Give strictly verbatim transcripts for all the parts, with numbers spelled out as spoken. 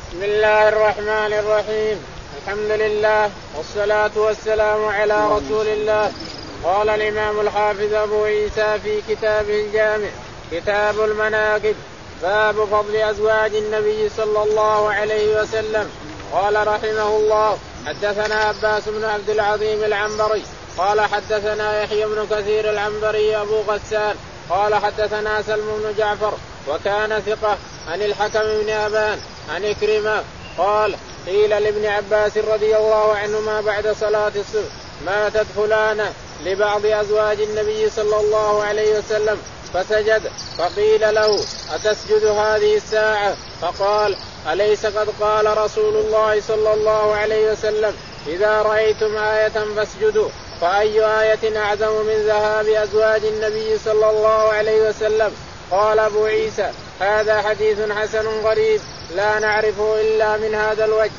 بسم الله الرحمن الرحيم. الحمد لله والصلاة والسلام على رسول الله. قال الإمام الحافظ أبو عيسى في كتابه الجامع كتاب المناقب باب فضل أزواج النبي صلى الله عليه وسلم. قال رحمه الله حدثنا عباس بن عبد العظيم العنبري قال حدثنا يحيى بن كثير العنبري أبو غسان قال حدثنا سلم بن جعفر وكان ثقة عن الحكم بن أبان عن إكرمة قال قيل لابن عباس رضي الله عنهما بعد صلاة الصبح ماتت فلانة لبعض أزواج النبي صلى الله عليه وسلم فسجد فقيل له أتسجد هذه الساعة؟ فقال أليس قد قال رسول الله صلى الله عليه وسلم إذا رأيتم آية فاسجدوا؟ فأي آية أعظم من ذهاب أزواج النبي صلى الله عليه وسلم؟ قال أبو عيسى هذا حديث حسن غريب لا نعرفه إلا من هذا الوجه.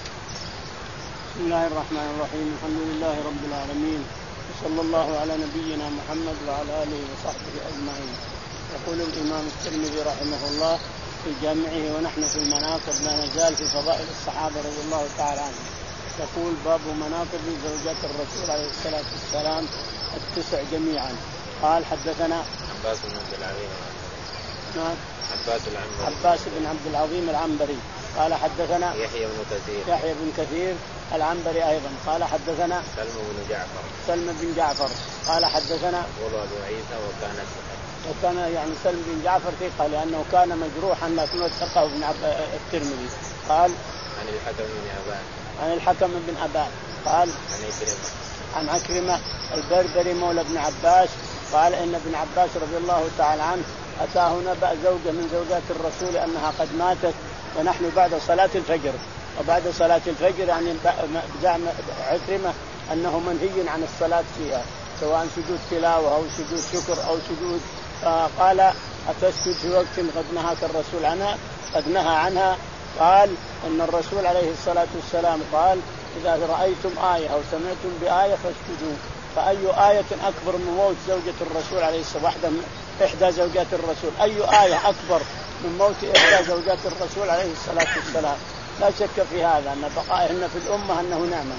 بسم الله الرحمن الرحيم. الحمد لله رب العالمين وصلى الله على نبينا محمد وعلى آله وصحبه أجمعين. يقول الإمام الترمذي رحمه الله في جامعه ونحن في المناقب لا نزال في فضائل الصحابة رضي الله تعالى عنهم. يقول باب مناقب زوجات الرسول عليه الصلاة والسلام التسع جميعا. قال حدثنا عباس بن عبد العظيم نعم عباس العنبري عباس بن عبد العظيم العنبري قال حدثنا يحيى بن كثير يحيى بن كثير العنبري أيضا قال حدثنا سلم بن جعفر سلم بن جعفر قال حدثنا أبو عيسى وكان وكان يعني سلم بن جعفر ثقة لأنه كان مجروحا لكنه ثقه ابن الترمذي. قال عن الحكم بن أبان عن الحكم بن أبان قال عن إكرمة عن عكرمة البربري مولى ابن عباس قال إن ابن عباس رضي الله تعالى عنه أتاه نبأ زوجة من زوجات الرسول أنها قد ماتت ونحن بعد صلاة الفجر. وبعد صلاة الفجر يعني زعم عكرمة أنه منهي عن الصلاة فيها سواء سجود تلاوة أو سجود شكر أو سجود. قال أتسجد في وقت قد نهاك الرسول عنها قد نهى عنها؟ قال إن الرسول عليه الصلاة والسلام قال إذا رأيتم آية أو سمعتم بآية فاسجدوا. فأي آية أكبر من موت زوجة الرسول عليه الصلاة والسلام إحدى زوجات الرسول؟ أي آية أكبر من موت إحدى زوجات الرسول عليه الصلاة والسلام؟ لا شك في هذا أن بقائهن في الأمة أنه نعمة.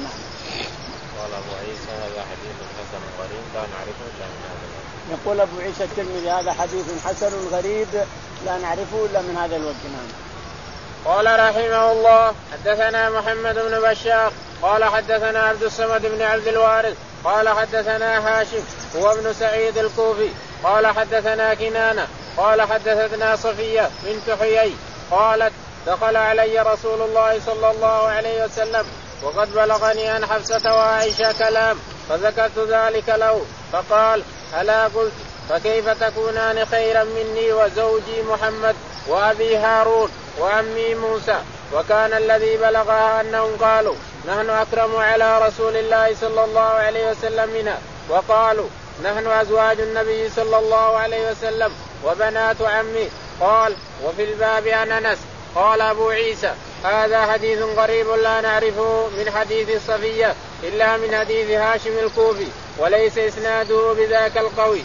قال أبو عيسى هذا حديث حسن غريب لا نعرفه إلا من هذا الوجه. يقول أبو عيسى الترمذي هذا حديث حسن غريب لا نعرفه إلا من هذا الوجه. قال رحمه الله حدثنا محمد بن بشار قال حدثنا عبد الصمد بن عبد الوارث قال حدثنا هاشم هو ابن سعيد الكوفي قال حدثنا كنانة قال حدثتنا صفية بنت حيي قالت دخل علي رسول الله صلى الله عليه وسلم وقد بلغني عن حفصة وعائشة كلام فذكرت ذلك له فقال ألا قلت فكيف تكونان خيرا مني وزوجي محمد وأبي هارون وأمي موسى؟ وكان الذي بلغها أنهم قالوا نحن أكرم على رسول الله صلى الله عليه وسلم منها وقالوا نحن أزواج النبي صلى الله عليه وسلم وبنات عمه. قال وفي الباب عن أنس. قال أبو عيسى هذا حديث غريب لا نعرفه من حديث صفية إلا من حديث هاشم الكوفي وليس إسناده بذاك القوي.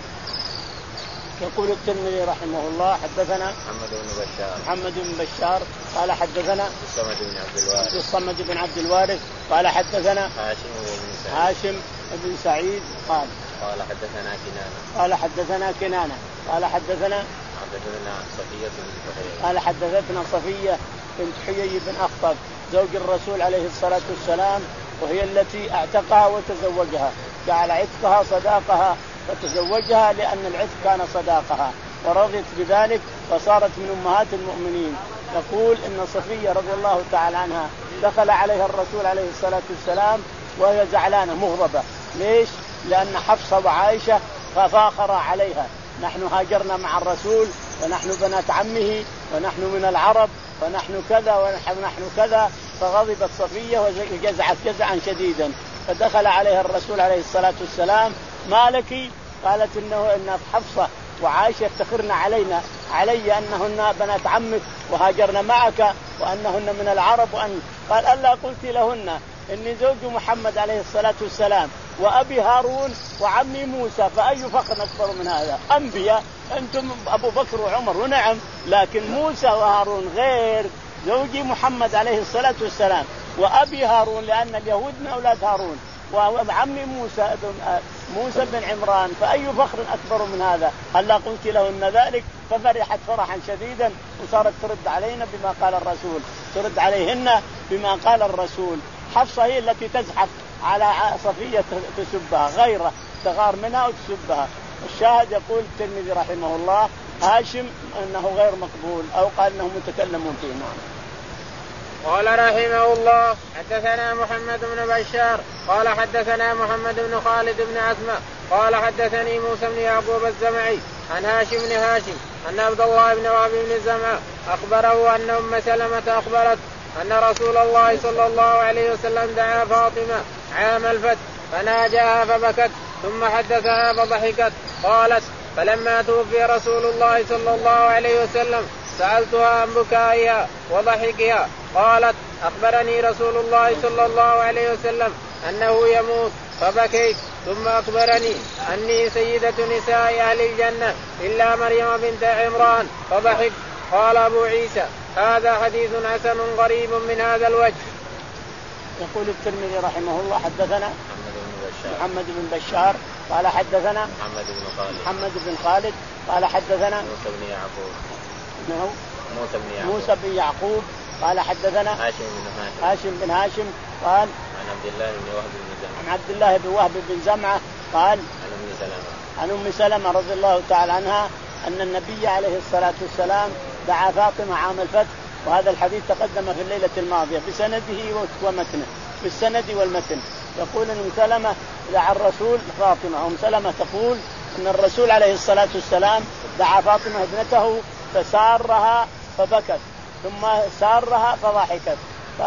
يقول الترمذي رحمه الله حدثنا محمد بن بشار محمد بن بشار قال حدثنا الصمد بن عبد الوارث الصمد بن عبد الوارث قال حدثنا هاشم بن سعيد هاشم بن سعيد قال قال حدثنا كنانة قال حدثنا كنانة قال حدثنا حدثنا صفية بنت حيي قال حدثتنا صفية بنت حيي بن أخطب زوج الرسول عليه الصلاة والسلام وهي التي اعتقها وتزوجها جعل عتقها صداقها فتزوجها لأن العتق كان صداقها ورضيت بذلك فصارت من أمهات المؤمنين. يقول إن صفية رضي الله تعالى عنها دخل عليها الرسول عليه الصلاة والسلام وهي زعلانة مغضبة. ليش؟ لأن حفصة وعائشة ففاخر عليها نحن هاجرنا مع الرسول ونحن بنات عمه ونحن من العرب ونحن كذا ونحن كذا. فغضبت صفية وجزعت جزعا شديدا فدخل عليها الرسول عليه الصلاة والسلام ما لك؟ قالت إنه إن حفصة وعائشة يفتخرن علينا علي أنهن بنات عمك وهاجرن معك وأنهن من العرب. وأن قال ألا قلت لهن إني زوج محمد عليه الصلاة والسلام وأبي هارون وعمي موسى فأي فخر أكبر من هذا؟ أنبياء أنتم أبو بكر وعمر ونعم لكن موسى وهارون غير زوجي محمد عليه الصلاة والسلام، وأبي هارون لأن اليهود من أولاد هارون، وعمي موسى موسى بن عمران، فأي فخر أكبر من هذا؟ هلا قلت لهن ذلك ففرحت فرحا شديدا وصارت ترد علينا بما قال الرسول، ترد عليهن بما قال الرسول. حفصة هي التي تزحف على صفية تسبها، غيره تغار منها وتسبها. الشاهد يقول الترمذي رحمه الله هاشم أنه غير مقبول أو قال أنه متكلم فيه. نعم. قال رحمه الله حدثنا محمد بن بشار قال حدثنا محمد بن خالد بن عثمان قال حدثني موسى بن يعقوب الزمعي عن هاشم بن هاشم أن عبد الله بن وهب بن زمعة أخبره أن أم سلمة أخبرت أن رسول الله صلى الله عليه وسلم دعا فاطمة عام الفتح فناجاها فبكت ثم حدثها فضحكت. قالت فلما توفي رسول الله صلى الله عليه وسلم سألتها عن بكائها وضحكها قالت أخبرني رسول الله صلى الله عليه وسلم أنه يموت فبكيت ثم أخبرني أني سيدة نساء أهل الجنة إلا مريم بنت عمران فضحكت. قال أبو عيسى هذا حديث حسن غريب من هذا الوجه. يقول الترمذي رحمه الله حدثنا محمد بن بشار قال حدثنا محمد بن خالد محمد بن خالد قال حدثنا موسى بن يعقوب نعم موسى بن يعقوب موسى بن يعقوب قال حدثنا هاشم بن هاشم هاشم بن هاشم قال عن عبد الله بن وهب بن زمعة عن عبد الله بن وهب بن زمعة قال عن أم سلمة عن أم سلمة رضي الله تعالى عنها أن النبي عليه الصلاة والسلام دعا فاطمة عام الفتح، وهذا الحديث تقدم في الليلة الماضية بسنده ومتنه بالسند والمتن. يقول أن أم سلمة دعا الرسول فاطمة، أم سلمة تقول أن الرسول عليه الصلاة والسلام دعا فاطمة ابنته فسارها فبكت ثم سارها فضحكت،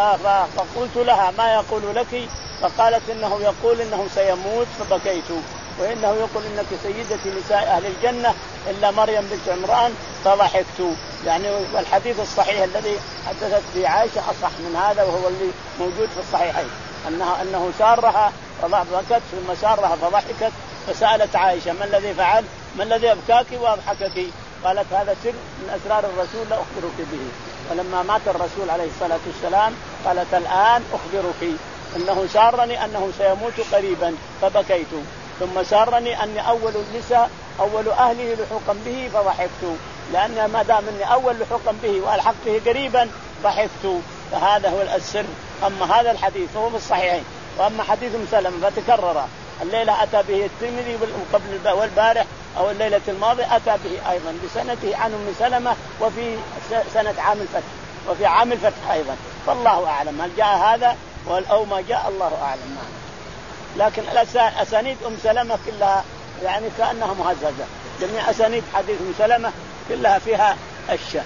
فقلت لها ما يقول لك؟ فقالت إنه يقول إنه سيموت فبكيت، وإنه يقول إنك سيدة نساء أهل الجنة إلا مريم بنت عمران فضحكت. يعني والحديث الصحيح الذي حدثت به عائشة أصح من هذا، وهو اللي موجود في الصحيحين أنه أنه سارها فبكت ثم سارها فضحكت. فسألت عائشة ما الذي فعل؟ ما الذي أبكاك وأضحكك؟ قالت هذا سر من أسرار الرسول لا أخبرك به. ولما مات الرسول عليه الصلاة والسلام قالت الآن أخبرك أنه سارني أنه سيموت قريبا فبكيت، ثم سارني أني أول النساء أول أهله لحوقا به فضحكت، لأن ما دام أني أول لحوقا به وألحق به قريبا ضحكت. فهذا هو السر. أما هذا الحديث فهو في الصحيحين. وأما حديث أم سلمة فتكرر الليلة أتى به الترمذي قبل والبارح أو الليلة الماضية أتى به أيضا بسنته عن أم سلمة وفي سنة عام الفتح وفي عام الفتح أيضا. فالله أعلم هل جاء هذا أو ما جاء، الله أعلم. لكن أسانيد أم سلمة كلها يعني كأنها مهززة، جميع أسانيد حديث أم سلمة كلها فيها الشأن.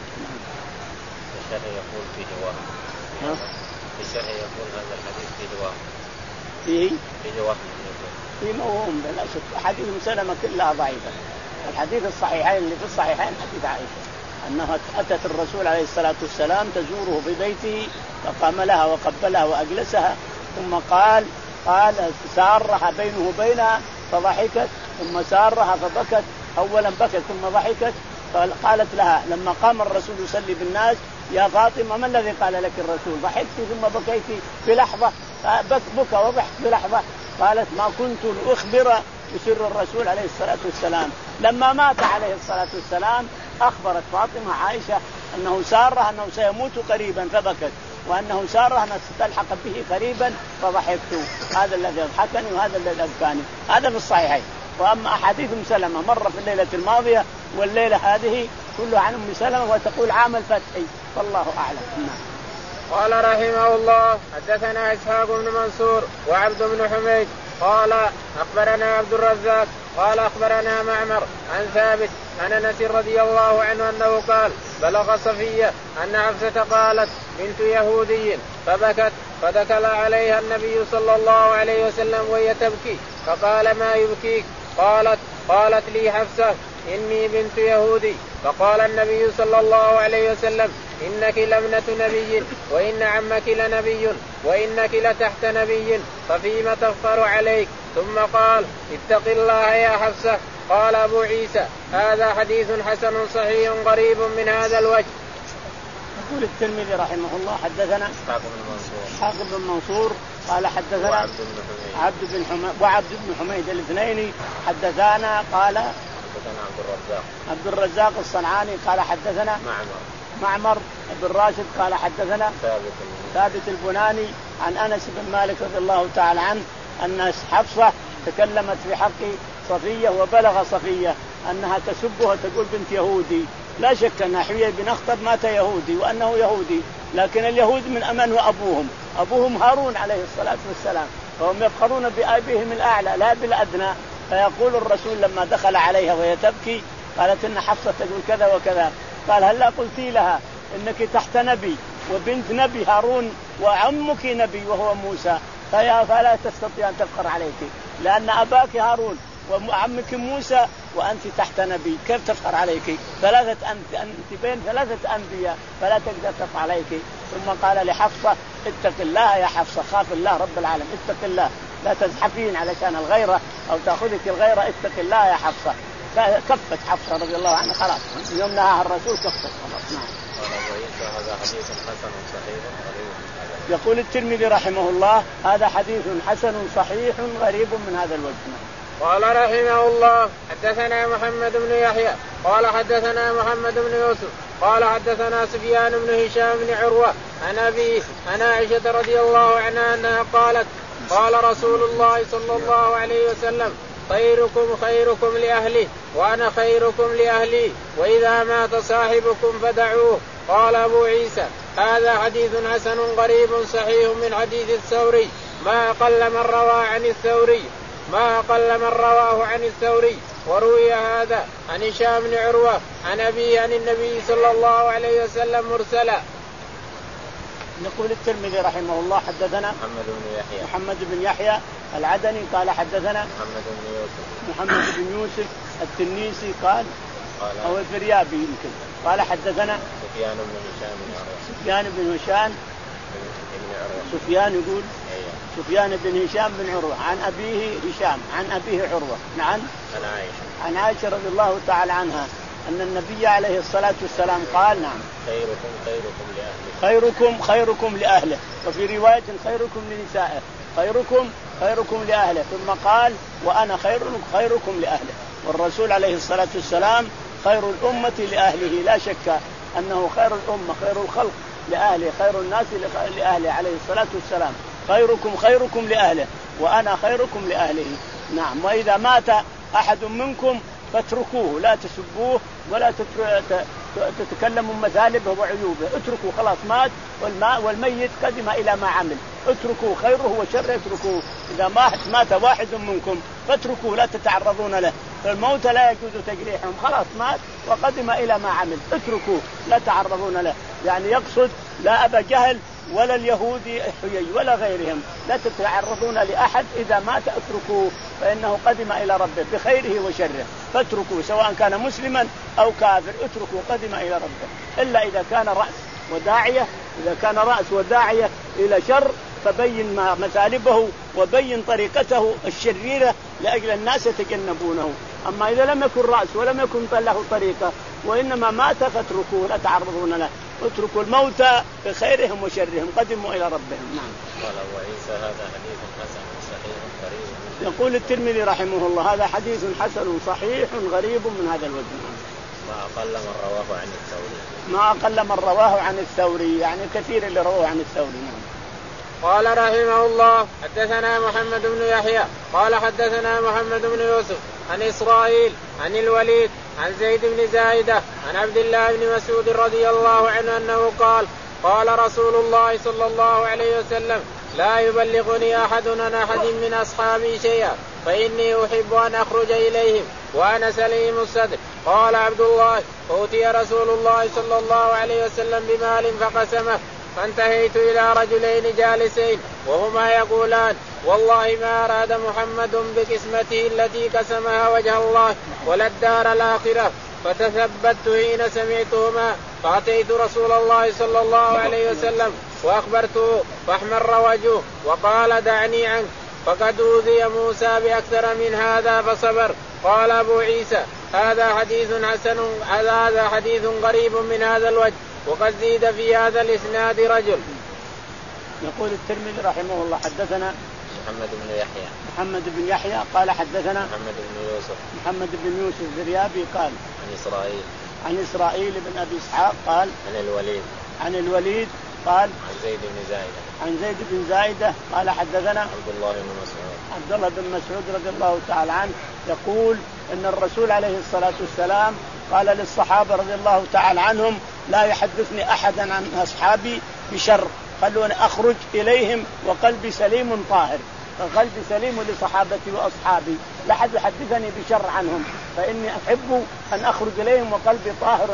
الشرح يقول فيه وهم الشرح يقول هذا الحديث فيه وهم فيه فيه وهم فيه موهم بلا شك. حديث أم سلمة كلها ضعيفة. الحديث الصحيحين اللي في الصحيحين حديث عائشة أنها أتت الرسول عليه الصلاة والسلام تزوره في بيته فقام لها وقبلها وأجلسها، ثم قال قال سارها بينه وبينها فضحكت، ثم سارها فبكت، أولا بكت ثم ضحكت. قالت لها لما قام الرسول يصلي بالناس يا فاطمة ما الذي قال لك الرسول؟ ضحكت ثم بكيت بلحظة، بكى وضحك بلحظة. قالت ما كنت لأخبر بسر الرسول عليه الصلاة والسلام. لما مات عليه الصلاة والسلام أخبرت فاطمة عائشة أنه سارها أنه سيموت قريبا فبكت، وأنه سارها أنه ستلحق به قريبا فضحكت. هذا الذي يضحكني وهذا الذي أبكاني. هذا في الصحيحين. وأما أحاديث أم سلمة مرة في الليلة الماضية والليلة هذه كلها عن أم سلمة وتقول عام الفتح، فالله أعلم. قال رحمه الله حدثنا إسحاق بن منصور وعبد بن حميد قال أخبرنا عبد الرزاق قال أخبرنا معمر عن ثابت عن أنس رضي الله عنه أنه قال بلغ صفية أن حفصة قالت بنت يهودي فبكت فدخل عليها النبي صلى الله عليه وسلم وهي تبكي فقال ما يبكيك؟ قالت قالت لي حفصة إني بنت يهودي. فقال النبي صلى الله عليه وسلم إنك لابنة نبي وإن عمك لنبي وإنك لتحت نبي ففيما تفخر عليك؟ ثم قال اتق الله يا حفصة. قال أبو عيسى هذا حديث حسن صحيح قريب من هذا الوجه. يقول الترمذي رحمه الله حدثنا إسحاق بن منصور إسحاق بن منصور قال حدثنا وعبد بن حميد عبد بن حميد وعبد بن حميد الاثنين حدثنا قال حدثنا عبد الرزاق عبد الرزاق الصنعاني قال حدثنا معمر معمر بن راشد قال حدثنا ثابت ثابت البناني عن أنس بن مالك رضي الله تعالى عنه أن حفصة تكلمت في حق صفية وبلغ صفية أنها تسبها تقول بنت يهودي. لا شك أن حيي بن أخطب مات يهودي وأنه يهودي، لكن اليهود من أمن وأبوهم أبوهم هارون عليه الصلاة والسلام، فهم يفخرون بأبيهم الأعلى لا بالأدنى. فيقول الرسول لما دخل عليها وهي تبكي قالت إن حفصة تقول كذا وكذا، قال هلا قلتي لها إنك تحت نبي وبنت نبي هارون وعمك نبي وهو موسى، فلا تستطيع أن تفخر عليك لأن أباك هارون وعمك موسى وأنت تحت نبي، كيف تفخر عليك؟ ثلاثة أنت, أنت بين ثلاثة أنبياء فلا تقدر تفخر عليك. ثم قال لحفصة اتق الله يا حفصة، خاف الله رب العالمين، اتق الله لا تزحفين علشان الغيرة أو تأخذك الغيرة، اتق الله يا حفصة. كفت حفصة رضي الله عنها خلاص، يوم نهاها الرسول كفت خلاص. نعم. هذا حديث حسن صحيح غريب. يقول الترمذي رحمه الله هذا حديث حسن صحيح غريب من هذا الوجه. قال رحمه الله حدثنا محمد بن يحيى قال حدثنا محمد بن يوسف قال حدثنا سفيان بن هشام بن عروة عن أبيه عن عائشة رضي الله عنها أنها قالت قال رسول الله صلى الله عليه وسلم خيركم خيركم لأهله وأنا خيركم لأهلي وإذا مات صاحبكم فدعوه. قال أبو عيسى هذا حديث حسن غريب صحيح من حديث الثوري ما أقل من روى عن الثوري ما أقل من رواه عن الثوري. وروي هذا عن هشام بن عروة عن أبيه عن النبي صلى الله عليه وسلم مرسلا. يقول الترمذي رحمه الله حدثنا محمد بن يحيى محمد بن يحيى العدني قال حدثنا محمد بن يوسف محمد بن يوسف التنيسي قال أو الفريابي يمكن قال حدثنا سفيان بن هشام بن عروة سفيان بن هشام سفيان يقول سفيان بن هشام بن عروة عن أبيه هشام عن أبيه عروة عن عن عائشة عن عائشة رضي الله تعالى عنها أن النبي عليه الصلاة والسلام قال نعم خيركم خيركم لأهله خيركم خيركم لأهله، وفي رواية خيركم لنسائه، خيركم خيركم لأهله، ثم قال وأنا خير خيركم لأهله. والرسول عليه الصلاة والسلام خير الأمة لأهله، لا شك أنه خير الأمة خير الخلق لأهله، خير الناس لأهله عليه الصلاة والسلام. خيركم خيركم لأهله وأنا خيركم لأهله. نعم. وإذا مات أحد منكم فاتركوه لا تسبوه ولا تتكلموا مثالبه وعيوبه، اتركوا خلاص مات والميت قدم إلى ما عمل، اتركوا خيره وشره اتركوه. إذا مات مات واحد منكم فاتركوه لا تتعرضون له، فالموت لا يجوز تجريحهم، خلاص مات وقدم إلى ما عمل اتركوه لا تعرضون له. يعني يقصد لا أبا جهل ولا اليهودي حيي ولا غيرهم، لا تتعرضون لأحد، إذا مات اتركوه فإنه قدم إلى ربه بخيره وشره، فاتركوه سواء كان مسلما أو كافر اتركوه قدم إلى ربه. إلا إذا كان رأس وداعية، إذا كان رأس وداعية إلى شر فبين مثالبه وبين طريقته الشريرة لأجل الناس يتجنبونه. أما إذا لم يكن رأس ولم يكن له طريقة وإنما مات فاتركوه لا تعرضون له، اتركوا الموتى بخيرهم وشرهم قدموا إلى ربهم. نعم. قال أبو عيسى هذا حديث حسن صحيح غريب. يقول الترمذي رحمه الله هذا حديث حسن صحيح غريب من هذا الوجه. ما أقل من رواه عن الثوري ما أقل من رواه عن الثوري، يعني كثير اللي رواه عن الثوري. نعم. قال رحمه الله حدثنا محمد بن يحيى قال حدثنا محمد بن يوسف عن إسرائيل عن الوليد عن زيد بن زايدة عن عبد الله بن مسعود رضي الله عنه أنه قال قال رسول الله صلى الله عليه وسلم لا يبلغني أحد عن أحد من أصحابي شيئا فإني أحب أن أخرج إليهم وأنا سليم الصدر. قال عبد الله أوتي رسول الله صلى الله عليه وسلم بمال فقسمه، فانتهيت إلى رجلين جالسين وهما يقولان والله ما أراد محمد بقسمته التي قسمها وجه الله ولا الدار الآخرة، فتثبت حين سمعتهما فأتيت رسول الله صلى الله عليه وسلم وأخبرته فاحمر وجهه وقال دعني عنك فقد أوذي موسى بأكثر من هذا فصبر. قال أبو عيسى هذا حديث حسن هذا حديث غريب من هذا الوجه وقد زيد في هذا الإسناد رجل. يقول الترمذي رحمه الله حدثنا محمد بن يحيى محمد بن يحيى قال حدثنا محمد بن يوسف محمد بن يوسف الذريابي قال عن إسرائيل عن إسرائيل بن أبي إسحاق قال عن الوليد عن الوليد قال عن زيد بن زايدة عن زيد بن زايدة قال حدثنا عبد الله بن مسعود عبد الله بن مسعود رضي الله تعالى عنه يقول إن الرسول عليه الصلاة والسلام قال للصحابة رضي الله تعالى عنهم لا يحدثني أحدا عن أصحابي بشر، خلوني أخرج إليهم وقلبي سليم طاهر. فقلبي سليم لصحابتي وأصحابي، لا أحد يحدثني بشر عنهم، فإني أحب أن أخرج إليهم وقلبي طاهر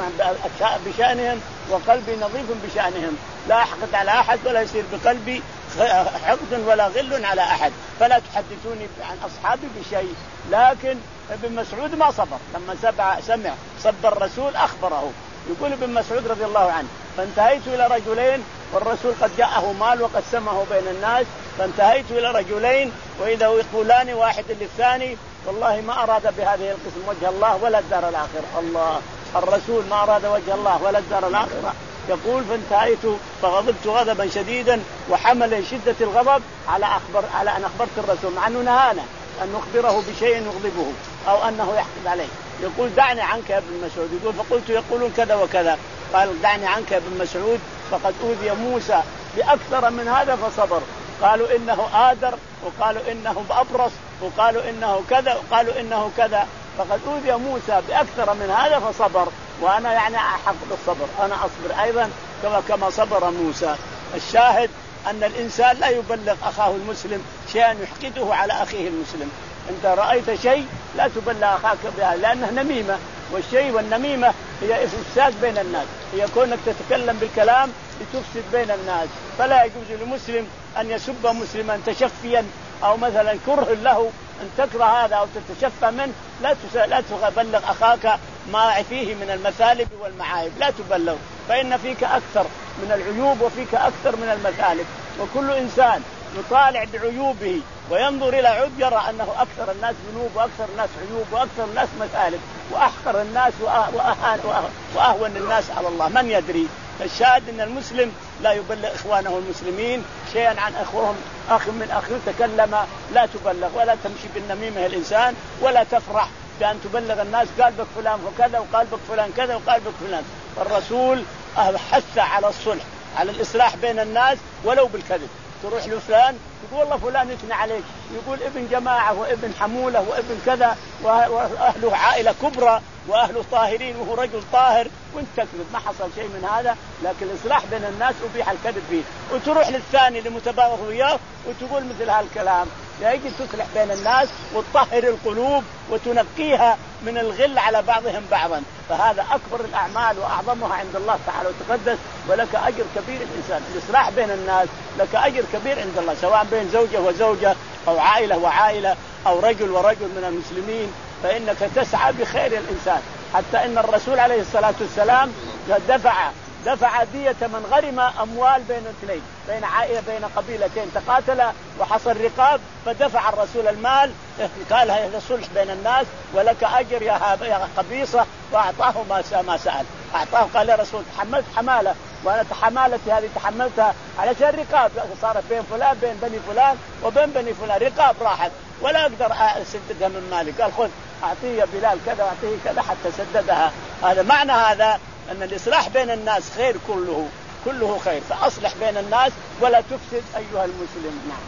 بشأنهم وقلبي نظيف بشأنهم، لا أحقد على أحد ولا يصير بقلبي حقد ولا غل على أحد، فلا تحدثوني عن أصحابي بشيء. لكن ابن مسعود ما صبر، لما سمع سمع صب الرسول أخبره. يقول ابن مسعود رضي الله عنه فانتهيت إلى رجلين والرسول قد جاءه مال وقسمه بين الناس، فانتهيت إلى رجلين وإذا يقولان واحد للثاني والله ما أراد بهذه القسم وجه الله ولا الدار الآخرة. الله الرسول ما أراد وجه الله ولا الدار الآخرة. يقول فانتهيت فغضبت غضبا شديدا وحمل شدة الغضب على أخبر على أن أخبرت الرسول، مع أنه نهانا أن نخبره بشيء يغضبه أو أنه يحقد عليه. يقول دعني عنك يا ابن مسعود. يقول فقلت يقولون كذا وكذا. قال دعني عنك يا ابن مسعود فقد أوذي موسى بأكثر من هذا فصبر. قالوا إنه آدر وقالوا إنه أبرص وقالوا إنه كذا وقالوا إنه كذا، فقد أوذي موسى بأكثر من هذا فصبر، وأنا يعني أحق بالصبر، أنا أصبر أيضا كما كما صبر موسى. الشاهد أن الإنسان لا يبلغ أخاه المسلم شيئا يحقده على أخيه المسلم. أنت رأيت شيء لا تبلغ أخاك بها لأنه نميمة، والشيء والنميمة هي إفساد بين الناس، هي كونك تتكلم بالكلام لتفسد بين الناس. فلا يجوز لمسلم أن يسب مسلما تشفيا أو مثلا كره له أن تكره هذا أو تتشفى منه. لا لا تبلغ أخاك ما فيه من المثالب والمعايب، لا تبلغ، فإن فيك أكثر من العيوب وفيك أكثر من المثالب. وكل إنسان يطالع بعيوبه وينظر إلى عيوب يرى أنه أكثر الناس ذنوب وأكثر الناس عيوب وأكثر الناس مثالب وأحقر الناس وأهون الناس على الله، من يدري. فالشاهد أن المسلم لا يبلغ إخوانه المسلمين شيئا عن أخوهم. أخ من أخيه تكلم لا تبلغ، ولا تمشي بالنميمة الإنسان، ولا تفرح بأن تبلغ الناس قال بك فلان وكذا وقال بك فلان كذا وقال بك فلان. الرسول حث على الصلح، على الإصلاح بين الناس ولو بالكذب. تروح لفلان تقول والله فلان يثني عليك، يقول ابن جماعة وابن حمولة وابن كذا وأهله عائلة كبرى وأهله طاهرين وهو رجل طاهر، وانت تكذب. ما حصل شيء من هذا، لكن الإصلاح بين الناس أبيح الكذب فيه. وتروح للثاني لمتباغض وياه وتقول مثل هالكلام. يجب تصلح بين الناس وتطهر القلوب وتنقيها من الغل على بعضهم بعضا، فهذا أكبر الأعمال وأعظمها عند الله تعالى وتقدس، ولك أجر كبير. الإنسان الإصلاح بين الناس لك أجر كبير عند الله، سواء بين زوجة وزوجة أو عائلة وعائلة أو رجل ورجل من المسلمين، فإنك تسعى بخير الإنسان. حتى إن الرسول عليه الصلاة والسلام دفع دفع دية من غرم أموال بين اثنين، بين عائلة بين قبيلتين تقاتلا وحصل رقاب، فدفع الرسول المال قال هذا صلح بين الناس ولك أجر يا قبيصة، وأعطاه ما سأل. أعطاه قال يا رسول تحملت حمالة وأنا حمالتي هذه تحملتها علشان رقاب صارت بين فلان بين بني فلان وبين بني فلان، رقاب راحت ولا أقدر أسددها من مالي. قال خذ أعطيه بلال كذا وأعطيه كذا حتى سددها. هذا معنى هذا أن الإصلاح بين الناس خير كله كله خير، فأصلح بين الناس ولا تفسد أيها المسلم. نعم.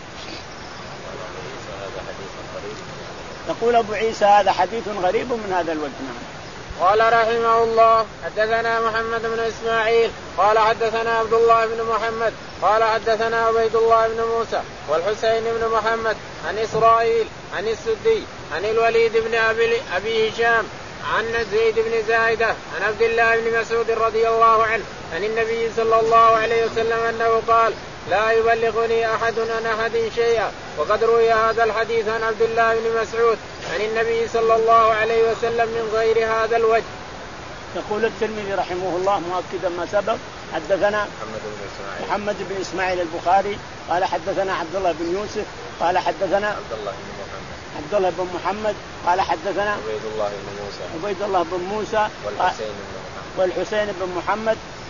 يقول أبو عيسى هذا حديث غريب من هذا الوجه. نعم. قال رحمه الله حدثنا محمد بن إسماعيل قال حدثنا عبد الله بن محمد قال حدثنا عبيد الله بن موسى والحسين بن محمد عن إسرائيل عن السدي عن الوليد بن أبي, أبي هشام عن زيد بن زايدة عن عبد الله بن مسعود رضي الله عنه عن النبي صلى الله عليه وسلم أنه قال لا يبلغني أحد عن أحد شيئا. وقد روي هذا الحديث عن عبد الله بن مسعود عن النبي صلى الله عليه وسلم من غير هذا الوجه. يقول الترمذي رحمه الله مؤكدا ما سبق حدثنا محمد بن إسماعيل محمد بن إسماعيل البخاري قال حدثنا عبد الله بن يوسف قال حدثنا عبد الله بن محمد عبد الله بن محمد قال حدثنا عبيد الله بن موسى عبيد الله بن موسى والحسين بن محمد والحسين بن محمد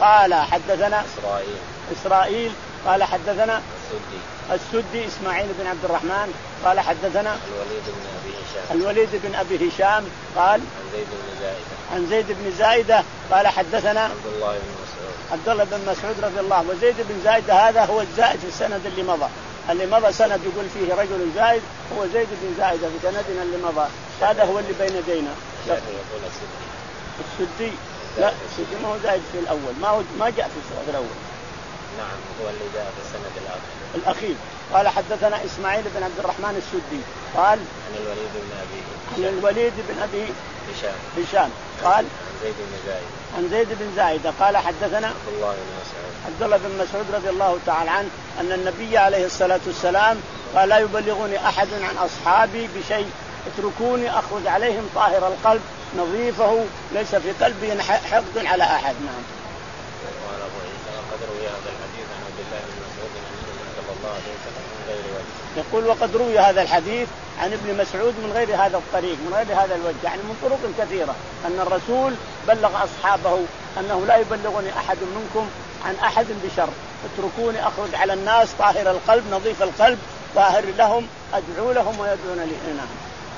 قال حدثنا إسرائيل إسرائيل قال حدثنا السدي السدي إسماعيل بن عبد الرحمن قال حدثنا الوليد بن أبي هشام الوليد بن أبي هشام قال عن زيد بن زائدة عن زيد بن زائدة قال حدثنا عبد الله بن مسعود عبد الله بن مسعود رضي الله عنه. وزيد بن زائدة هذا هو الزائد في السند اللي مضى، اللي مضى سند يقول فيه رجل زائد هو زيد بن زائدة في سندنا اللي مضى، هذا هو اللي بين يدينا. يقول السدي السدي لا السدي ما هو زائد في الأول، ما هو ما جاء في السند الأول. نعم هو اللي جاء في السند الآخر الأخير. قال حدثنا إسماعيل بن عبد الرحمن السدي قال عن الوليد بن أبي عن الوليد بن أبي هشام هشام قال عن زيد بن زائدة عن زيد بن زائدة قال حدثنا عبد الله بن مسعود عبد الله بن مسعود رضي الله تعالى عنه أن النبي عليه الصلاة والسلام قال لا يبلغني أحد عن أصحابي بشيء اتركوني أخرج عليهم طاهر القلب نظيفه ليس في قلبي حقد على أحد. نعم. وقال أبو عيسى وقد روي هذا الحديث عن عبد الله بن مسعود عن النبي صلى الله عليه وسلم من غير وجه. يقول وقد روي هذا الحديث عن ابن مسعود من غير هذا الطريق من غير هذا الوجه، يعني من طرق كثيرة أن الرسول بلغ أصحابه أنه لا يبلغني أحد منكم عن أحد بشر، اتركوني أخرج على الناس طاهر القلب نظيف القلب طاهر لهم أدعو لهم ويدعون لي. نعم.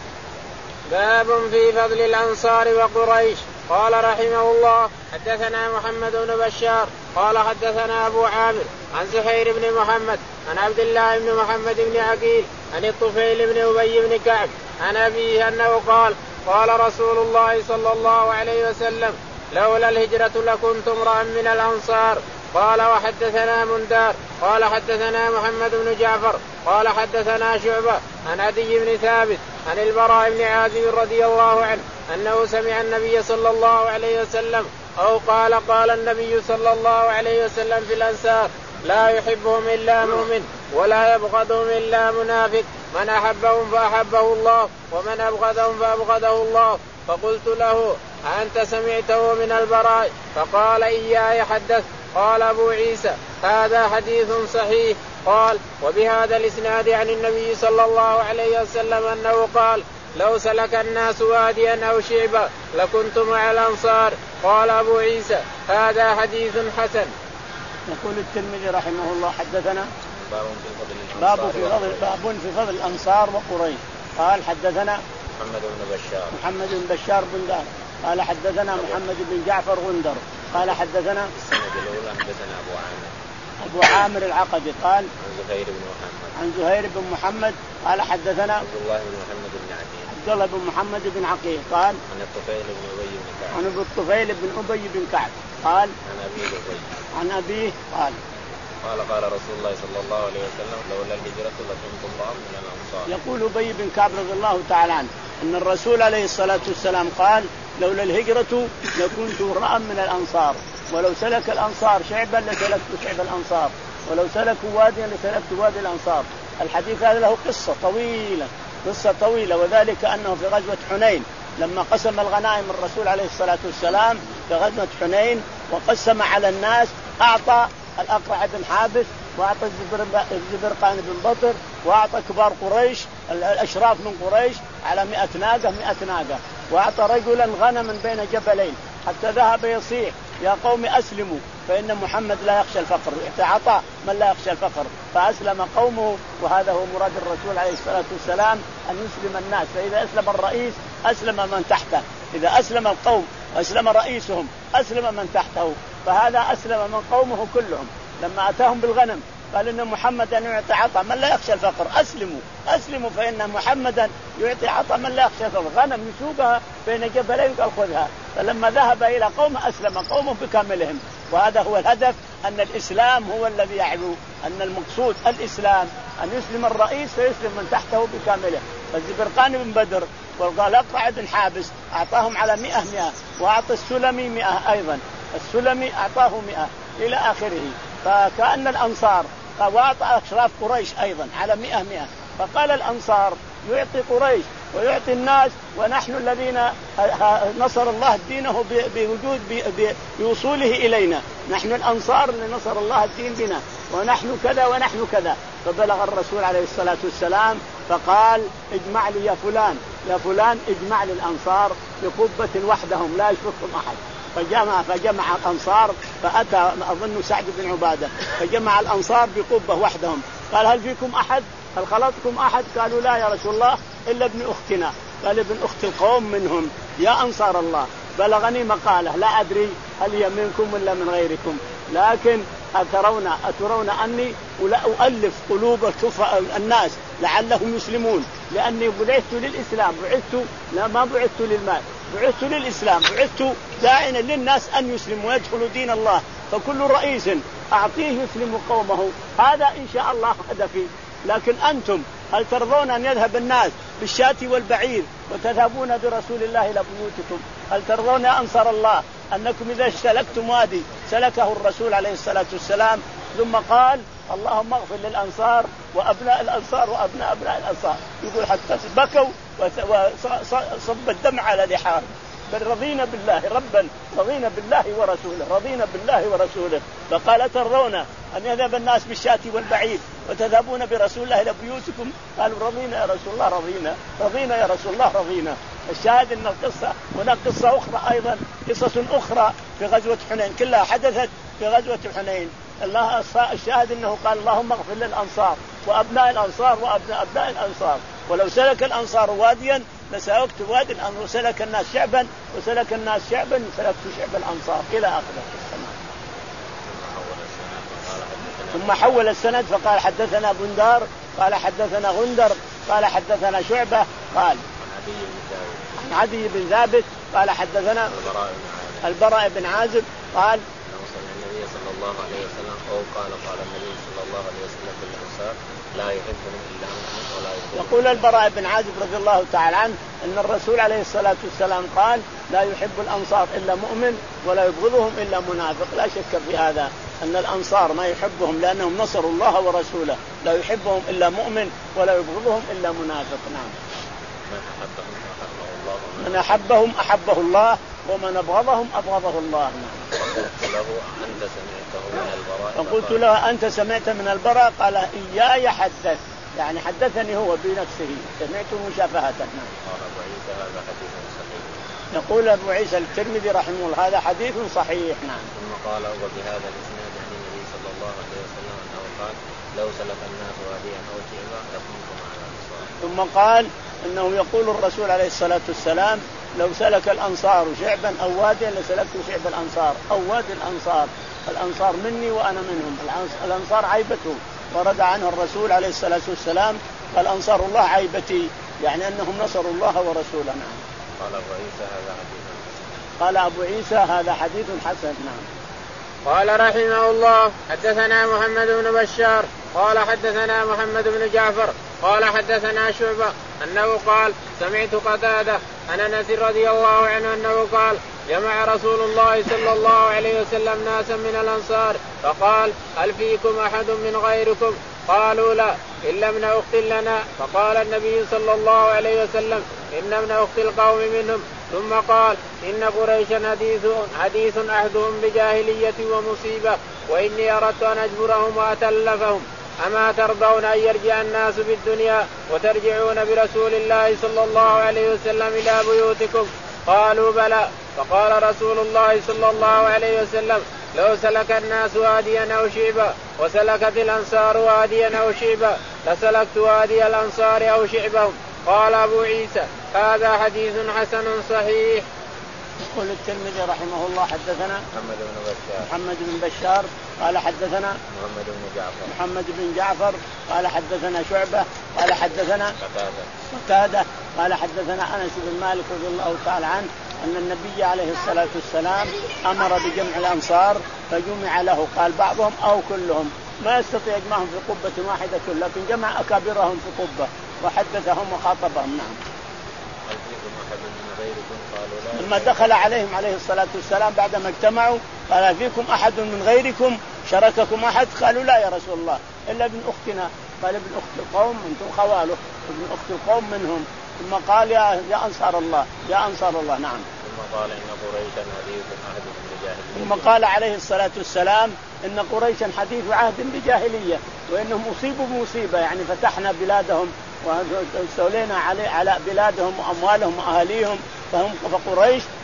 باب في فضل الأنصار وقريش. قال رحمه الله حدثنا محمد بن بشار قال حدثنا أبو عامر عن زهير بن محمد عن عبد الله بن محمد بن عقيل عن الطفيل بن أبي بن كعب عن أبيه أنه قال قال رسول الله صلى الله عليه وسلم لولا الهجرة لكنت امرأ من الأنصار. قال وحدثنا مندار قال حدثنا محمد بن جعفر قال حدثنا شعبة عن عدي بن ثابت عن البراء بن عازب رضي الله عنه أنه سمع النبي صلى الله عليه وسلم أو قال قال النبي صلى الله عليه وسلم في الأنصار لا يحبهم إلا مؤمن ولا يبغضهم إلا منافق من أحبهم فأحبه الله ومن أبغضهم فأبغضه الله. فقلت له أنت سمعته من البراء؟ فقال إياي حدث. قال أبو عيسى هذا حديث صحيح. قال وبهذا الإسناد عن النبي صلى الله عليه وسلم أنه قال لو سلك الناس واديا أو شعبا لكنت مع الأنصار. قال أبو عيسى هذا حديث حسن. يقول الترمذي رحمه الله حدثنا باب في فضل باب في فضل باب في فضل الأنصار وقريش. قال حدثنا محمد بن بشار محمد بن بشار بن دار قال حدثنا محمد بن جعفر غندر قال حدثنا السند الأولى حدثنا أبو عامر أبو عامر العقدي قال عن زهير بن محمد عن زهير بن محمد قال حدثنا عبد الله بن محمد بن عقيل عبد الله بن محمد بن عقيل قال عن الطفيل بن أبي بن كعب عن ابو الطفيل بن أبي بن كعب قال عن أبي أبي عن أبيه قال قال قال رسول الله صلى الله عليه وسلم لولا الهجرة لكنت امرأ من الأنصار. يقول أبي بن كعب رضي الله تعالى عنه أن الرسول عليه الصلاة والسلام قال لولا الهجرة لكنت امرأ من الأنصار ولو سلك الأنصار شعبا لسلكت شعب الأنصار ولو سلكوا واديا لسلكت وادي الأنصار. الحديث هذا له قصة طويلة قصة طويلة وذلك أنه في غزوة حنين لما قسم الغنائم الرسول عليه الصلاة والسلام في غزوة حنين وقسم على الناس أعطى الأقرع بن حابس وأعطى الزبرقان بن بطر وأعطى كبار قريش الأشراف من قريش على مئة ناقة مئة ناقة وأعطى رجلا غنما بين جبلين حتى ذهب يصيح يا قوم أسلموا فإن محمد لا يخشى الفقر. عطاء من لا يخشى الفقر فأسلم قومه وهذا هو مراد الرسول عليه الصلاة والسلام أن يسلم الناس. فإذا أسلم الرئيس أسلم من تحته إذا أسلم القوم أسلم رئيسهم أسلم من تحته فهذا أسلم من قومه كلهم. لما أتاهم بالغنم قال إن محمدا يعطي عطاء من لا يخشى الفقر أسلموا أسلموا فإن محمدا يعطي عطاء من لا يخشى الفقر. غنم يسوقها بين جبلين قال خذها. فلما ذهب إلى قوم أسلم قومه بكاملهم. وهذا هو الهدف أن الإسلام هو الذي يعلو أن المقصود الإسلام أن يسلم الرئيس فيسلم من تحته بكامله. فالزبرقان بن بدر والأقرع بن حابس أعطاهم على مئة مئة وأعطى السلمي مئة أيضا السلمي أعطاه مئة إلى آخره. فكأن الأنصار وأعطى أشراف قريش أيضا على مئة مئة. فقال الأنصار يعطي قريش ويعطي الناس ونحن الذين نصر الله دينه بوجود بوصوله إلينا نحن الأنصار اللي نصر الله الدين بنا ونحن كذا ونحن كذا. فبلغ الرسول عليه الصلاة والسلام فقال اجمع لي يا فلان يا فلان اجمع لي الأنصار بقبة وحدهم لا يشركهم أحد فجمع فجمع الأنصار فأتى أظن سعد بن عبادة فجمع الأنصار بقبة وحدهم قال هل فيكم أحد هل خلطكم أحد؟ قالوا لا يا رسول الله إلا ابن أختنا. قال ابن أخت القوم منهم يا أنصار الله بلغني مقالة لا أدري هل هي منكم ولا من غيركم لكن أترون أترون أني ولا أؤلف قلوب الناس لعلهم يسلمون لأني بعثت للإسلام بعثت لا ما بعثت للمال بعثت للإسلام بعثت داعيا للناس أن يسلموا ويدخلوا دين الله فكل رئيس أعطيه يسلم قومه هذا إن شاء الله هدفي. لكن أنتم هل ترضون أن يذهب الناس بالشاة والبعير وتذهبون برسول الله إلى بيوتكم؟ هل ترضون يا أنصار الله أنكم إذا سلكتم وادي سلكه الرسول عليه الصلاة والسلام ثم قال اللهم اغفر للأنصار وأبناء الأنصار وأبناء أبناء الأنصار يقول حتى بكوا وصب الدمع على لحاهم بل رضينا بالله ربا رضينا بالله ورسوله رضينا بالله ورسوله. فقال ترضون أن يذهب الناس بالشاة والبعير وتذهبون برسول الله إلى بيوتكم؟ قالوا رضينا يا رسول الله رضينا رضينا يا رسول الله رضينا. الشاهد أن القصة هناك قصة أخرى أيضا قصص أخرى في غزوة حنين كلها حدثت في غزوة حنين. الله الشاهد أنه قال اللهم اغفر للأنصار وأبناء الأنصار وأبناء أبناء الأنصار ولو سلك الأنصار واديا لسلكت وادي الأنصار وسلك الناس شعبا وسلك الناس شعبا سلكت شعب الأنصار إلى آخره. ثم حول السند فقال حدثنا بندار قال حدثنا غندر قال حدثنا شعبة قال عن عدي بن ثابت قال حدثنا البراء بن عازب قال النبي صلى الله عليه وسلم أو قال قال النبي صلى الله عليه وسلم في الأنصار لا يحبهم إلا مؤمن ولا يحبهم. يقول البراء بن عازب رضي الله تعالى عنه أن الرسول عليه الصلاة والسلام قال لا يحب الأنصار إلا مؤمن ولا يبغضهم إلا منافق. لا شك في هذا أن الأنصار ما يحبهم لأنهم نصروا الله ورسوله لا يحبهم إلا مؤمن ولا يبغضهم إلا منافق. نعم. من أحبهم أحبه الله ومن أبغضهم أبغضه الله. فقلت له أنت سمعت من البراء قال إياي حدث يعني حدثني هو بنفسه سمعته مشافهة. يقول أبو عيسى الترمذي رحمه الله هذا حديث صحيح. نعم. ثم قال وبهذا الإسناد عن النبي صلى الله عليه وسلم أنه قال لو سلك الناس واديا أو شعبا لكنتم على الأنصار. ثم قال إنه يقول الرسول عليه الصلاة والسلام لو سلك الأنصار شعبا أو واديا لسلكت شعب الأنصار أو وادي الأنصار. الأنصار مني وأنا منهم. الأنصار عيبته ورد عنه الرسول عليه الصلاة والسلام الأنصار الله عيبتي يعني أنهم نصروا الله ورسوله. نعم. قال أبو عيسى هذا حديث قال أبو عيسى هذا حديث حسن. نعم. قال رحمه الله حدثنا محمد بن بشار قال حدثنا محمد بن جعفر قال حدثنا شعبة أنه قال سمعت قتادة عن أنس رضي الله عنه أنه قال جمع رسول الله صلى الله عليه وسلم ناسا من الأنصار فقال هل فيكم أحد من غيركم؟ قالوا لا إلا ابن أخت لنا. فقال النبي صلى الله عليه وسلم إن ابن أخت القوم منهم. ثم قال إن قريشا حديث, حديث عهدهم بجاهلية ومصيبة وإني أردت أن أجبرهم وأتلفهم. أما ترضون أن يرجع الناس بالدنيا وترجعون برسول الله صلى الله عليه وسلم إلى بيوتكم؟ قالوا بلى. فقال رسول الله صلى الله عليه وسلم لو سلك الناس واديا أو شعبا وسلكت الأنصار واديا أو شعبا لسلكت وادي الأنصار أو شعبهم. قال أبو عيسى هذا حديث حسن صحيح. يقول الترمذي رحمه الله حدثنا محمد بن بشار محمد بن بشار قال حدثنا محمد بن جعفر محمد بن جعفر قال حدثنا شعبة قال حدثنا قتادة قتادة قال حدثنا أنس بن مالك رضي الله تعالى عنه أن النبي عليه الصلاة والسلام أمر بجمع الأنصار فجمع له قال بعضهم أو كلهم ما يستطيع يجمعهم في قبة واحدة لكن جمع أكابرهم في قبة وحدثهم وخاطبهم. نعم. لما دخل عليهم عليه الصلاة والسلام بعدما اجتمعوا قال فيكم أحد من غيركم شارككم أحد؟ قالوا لا يا رسول الله إلا ابن أختنا. قال ابن أخت القوم أنتم خواله ابن أخت القوم منهم. ثم قال يا, يا أنصار الله يا أنصار الله. نعم. ثم قال إن قريشا حديث عهد بجاهلية. ثم قال عليه الصلاة والسلام إن قريشا حديث عهد بجاهلية وإنهم أصيبوا بمصيبة يعني فتحنا بلادهم واستولينا على على بلادهم وأموالهم وأهاليهم فهم فقريش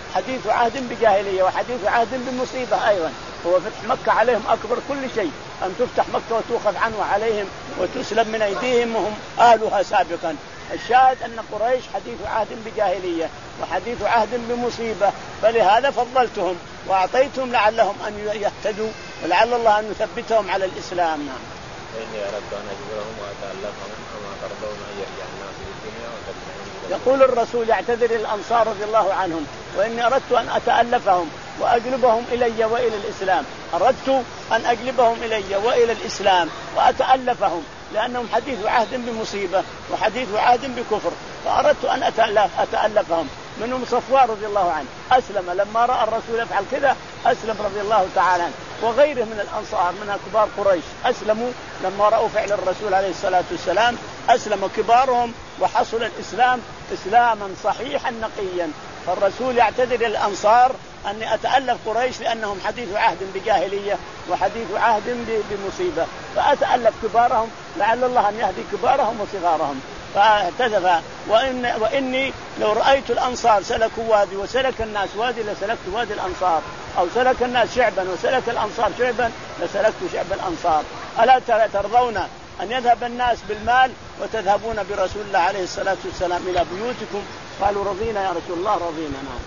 حديث عهد بجاهلية وحديث عهد بمصيبة أيضا. هو فتح مكة عليهم أكبر كل شيء، أن تفتح مكة وتؤخذ عنه عليهم وتسلب من أيديهم وهم أهلها سابقا. الشاهد أن قريش حديث عهد بجاهلية وحديث عهد بمصيبة، فلهذا فضلتهم وأعطيتهم لعلهم أن يهتدوا ولعل الله أن يثبتهم على الإسلام. إني أردت أن أجبرهم وأتألفهم أما ترضون أن يرجع الناس بالدنيا وتدفعون. يقول الرسول يعتذر الأنصار رضي الله عنهم: وإني أردت أن أتألفهم وأجلبهم إلي وإلى الإسلام. أردت أن أجلبهم إلي وإلى الإسلام وأتألفهم، لأنهم حديث عهد بمصيبة وحديث عهد بكفر، فأردت أن أتألف أتألفهم. منهم صفوان رضي الله عنه أسلم لما رأى الرسول يفعل كذا، أسلم رضي الله تعالى عنه، وغيره من الأنصار من كبار قريش أسلموا لما رأوا فعل الرسول عليه الصلاة والسلام، أسلم كبارهم وحصل الإسلام إسلاما صحيحا نقيا. فالرسول يعتذر الأنصار أني أتألف قريش لأنهم حديث عهد بجاهلية وحديث عهد بمصيبة، فأتألف كبارهم لعل الله أن يهدي كبارهم وصغارهم. فاعتذر: وإن وإني لو رأيت الأنصار سلكوا وادي وسلك الناس وادي لسلكت وادي الأنصار، أو سلك الناس شعبا وسلك الأنصار شعبا لسلكت شعب الأنصار. ألا ترضون أن يذهب الناس بالمال وتذهبون برسول الله عليه الصلاة والسلام إلى بيوتكم؟ قالوا: رضينا يا رسول الله، رضينا. نعم.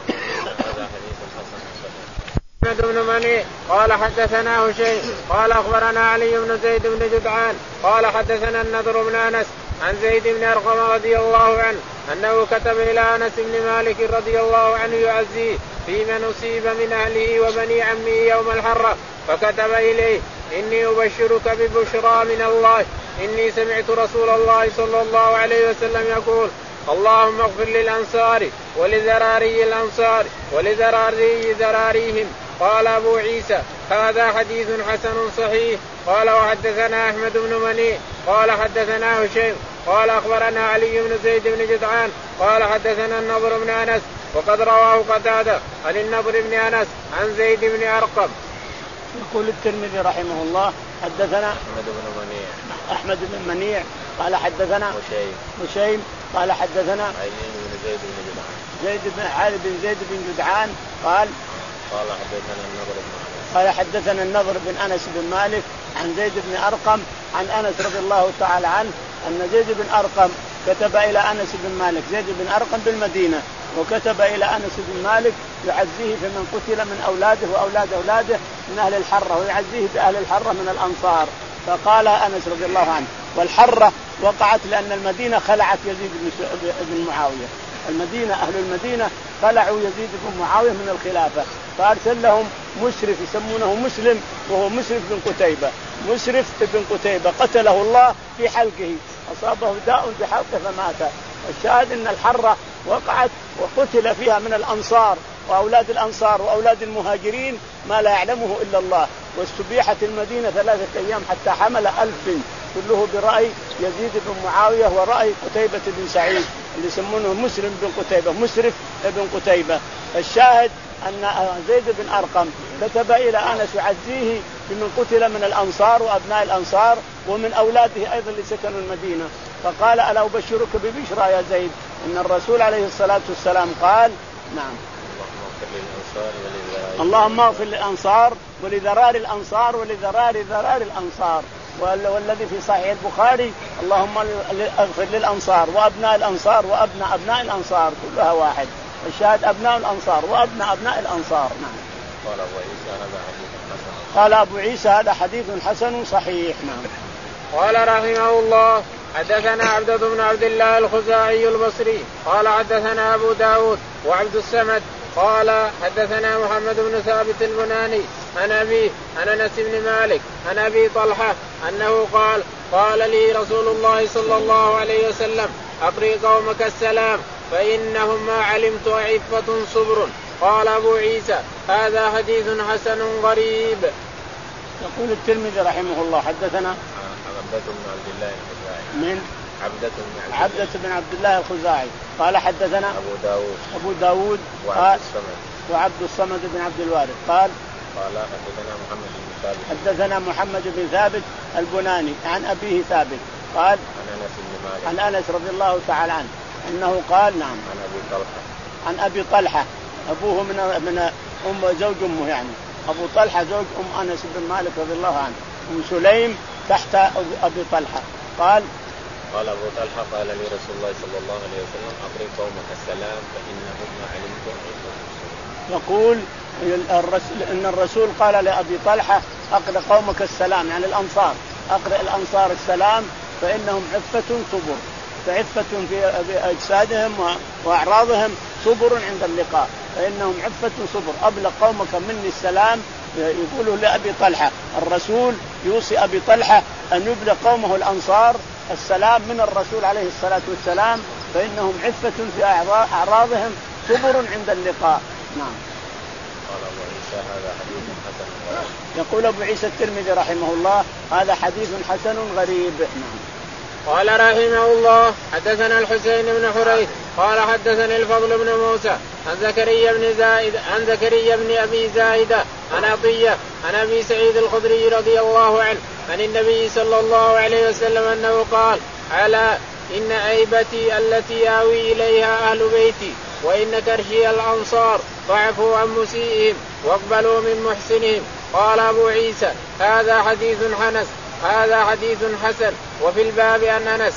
أحمد بن مني قال حدثنا هشيم قال أخبرنا علي بن زيد بن جدعان قال حدثنا النضر بن أنس عن زيد بن أرقم رضي الله عنه أنه كتب إلى أنس بن مالك رضي الله عنه يعزيه في من أصيب من أهله وبني عمه يوم الحرة، فكتب إليه: إني أبشرك ببشرى من الله، إني سمعت رسول الله صلى الله عليه وسلم يقول: اللهم اغفر للأنصار ولذراري الأنصار ولذراري ذراريهم. قال أبو عيسى: هذا حديث حسن صحيح. قال: وحدثنا أحمد بن مني قال حدثنا هشيم قال أخبرنا علي بن زيد بن جدعان قال حدثنا النضر بن أنس، وقد رواه قتادة عن النضر بن أنس عن زيد بن أرقم. يقول الترمذي رحمه الله: حدثنا أحمد بن منيع أحمد بن منيع قال حدثنا هشيم هشيم قال حدثنا علي بن زيد بن جدعان زيد بن علي بن زيد بن جدعان قال قال حدثنا النضر بن أنس قال حدثنا النضر بن أنس بن مالك عن زيد بن أرقم عن أنس رضي الله تعالى عنه أن زيد بن أرقم كتب إلى أنس بن مالك. زيد بن أرقم بالمدينة، وكتب إلى أنس بن مالك يعزيه في من قتل من أولاده وأولاد أولاده من أهل الحرة، ويعزيه بأهل الحرة من الأنصار. فقال أنس رضي الله عنه: والحرة وقعت لأن المدينة خلعت يزيد بن معاوية. المدينة أهل المدينة خلعوا يزيد بن معاوية من الخلافة، فأرسل لهم مشرف يسمونه مسلم، وهو مسرف بن قتيبة. مسرف بن قتيبة قتله الله في حلقه، أصابه داء في حلقه فمات. الشاهد أن الحرة وقعت وقتل فيها من الأنصار وأولاد الأنصار وأولاد المهاجرين ما لا يعلمه إلا الله. واستبيحت المدينة ثلاثة أيام حتى حمل ألف بنت، كله برأي يزيد بن معاوية ورأي قتيبة بن سعيد اللي يسمونه مسلم بن قتيبة، مسرف بن قتيبة. الشاهد أن زيد بن أرقم كتب إلى أنس يعزيه بمن قتل من الأنصار وأبناء الأنصار ومن أولاده أيضا اللي سكنوا المدينة. فقال: ألا أبشرك ببشرى يا زيد، إن الرسول عليه الصلاة والسلام قال: نعم، اللهم اغفر للأنصار ولذرار الأنصار ولذرار ذرار الأنصار. والذي في صحيح البخاري: اللهم اغفر للأنصار وأبناء الأنصار وأبناء أبناء الأنصار، كلها واحد. الشاهد أبناء الأنصار وأبناء أبناء الأنصار. نعم. قال أبو عيسى هذا حديث حسن. قال أبو عيسى هذا حديث حسن صحيح. نعم. قال رحمه الله: حدثنا عبدة بن عبد الله الخزاعي البصري قال حدثنا أبو داود وعبد الصمد قال حدثنا محمد بن ثابت البناني عن أبيه عن أنس بن مالك عن أبي طلحة أنه قال: قال لي رسول الله صلى الله عليه وسلم: أقرئ قومك السلام فإنهم ما علمت عفة صبر. قال أبو عيسى: هذا حديث حسن غريب. يقول الترمذي رحمه الله: حدثنا عبدة بن عبد الله الخزاعي من عبدة بن عبد, عبدة بن عبد الله الخزاعي قال حدثنا أبو داود أبو داود وعبد الصمد وعبد الصمد بن عبد الوارث قال قال حدثنا محمد بن ثابت حدثنا محمد بن ثابت البناني عن أبيه ثابت قال عن أنس بن مالك عن أنس رضي الله تعالى عنه أنه قال: نعم، عن أبي طلحة عن أبي طلحة أبوه من من أم زوج أمه يعني أبو طلحة زوج أم أنس بن مالك رضي الله عنه. أم سليم تحت أبي طلحة. قال قال أبو طلحة قال لي رسول الله صلى الله عليه وسلم أقرئ قومك السلام فإنهم ما علمتم عندهم. يقول إن الرسول قال لأبي طلحة أقرئ قومك السلام يعني الأنصار أقرئ الأنصار السلام فإنهم عفة صبر فعفة في أجسادهم وأعراضهم صبر عند اللقاء فإنهم عفة صبر أبلغ قومك مني السلام. يقوله لأبي طلحة الرسول يوصي أبي طلحة أن يبلغ قومه الأنصار السلام من الرسول عليه الصلاة والسلام فإنهم عفة في أعراضهم صبر عند اللقاء. نعم. قال أبو عيسى هذا حديث حسن غريب. يقول أبو عيسى الترمذي رحمه الله هذا حديث حسن غريب. نعم. قال رحمه الله حدثنا الحسين بن حريث قال حدثني الفضل بن موسى عن زكريا بن زائد عن زكريا بن أبي زائدة عن عطية عن أبي سعيد الخدري رضي الله عنه عن النبي صلى الله عليه وسلم أنه قال على إن عيبتي التي آوي إليها أهل بيتي وإن كرشي الأنصار فاعفوا عن مسيئهم واقبلوا من محسنهم. قال أبو عيسى هذا حديث حنس هذا حديث حسن. وفي الباب عن أنس.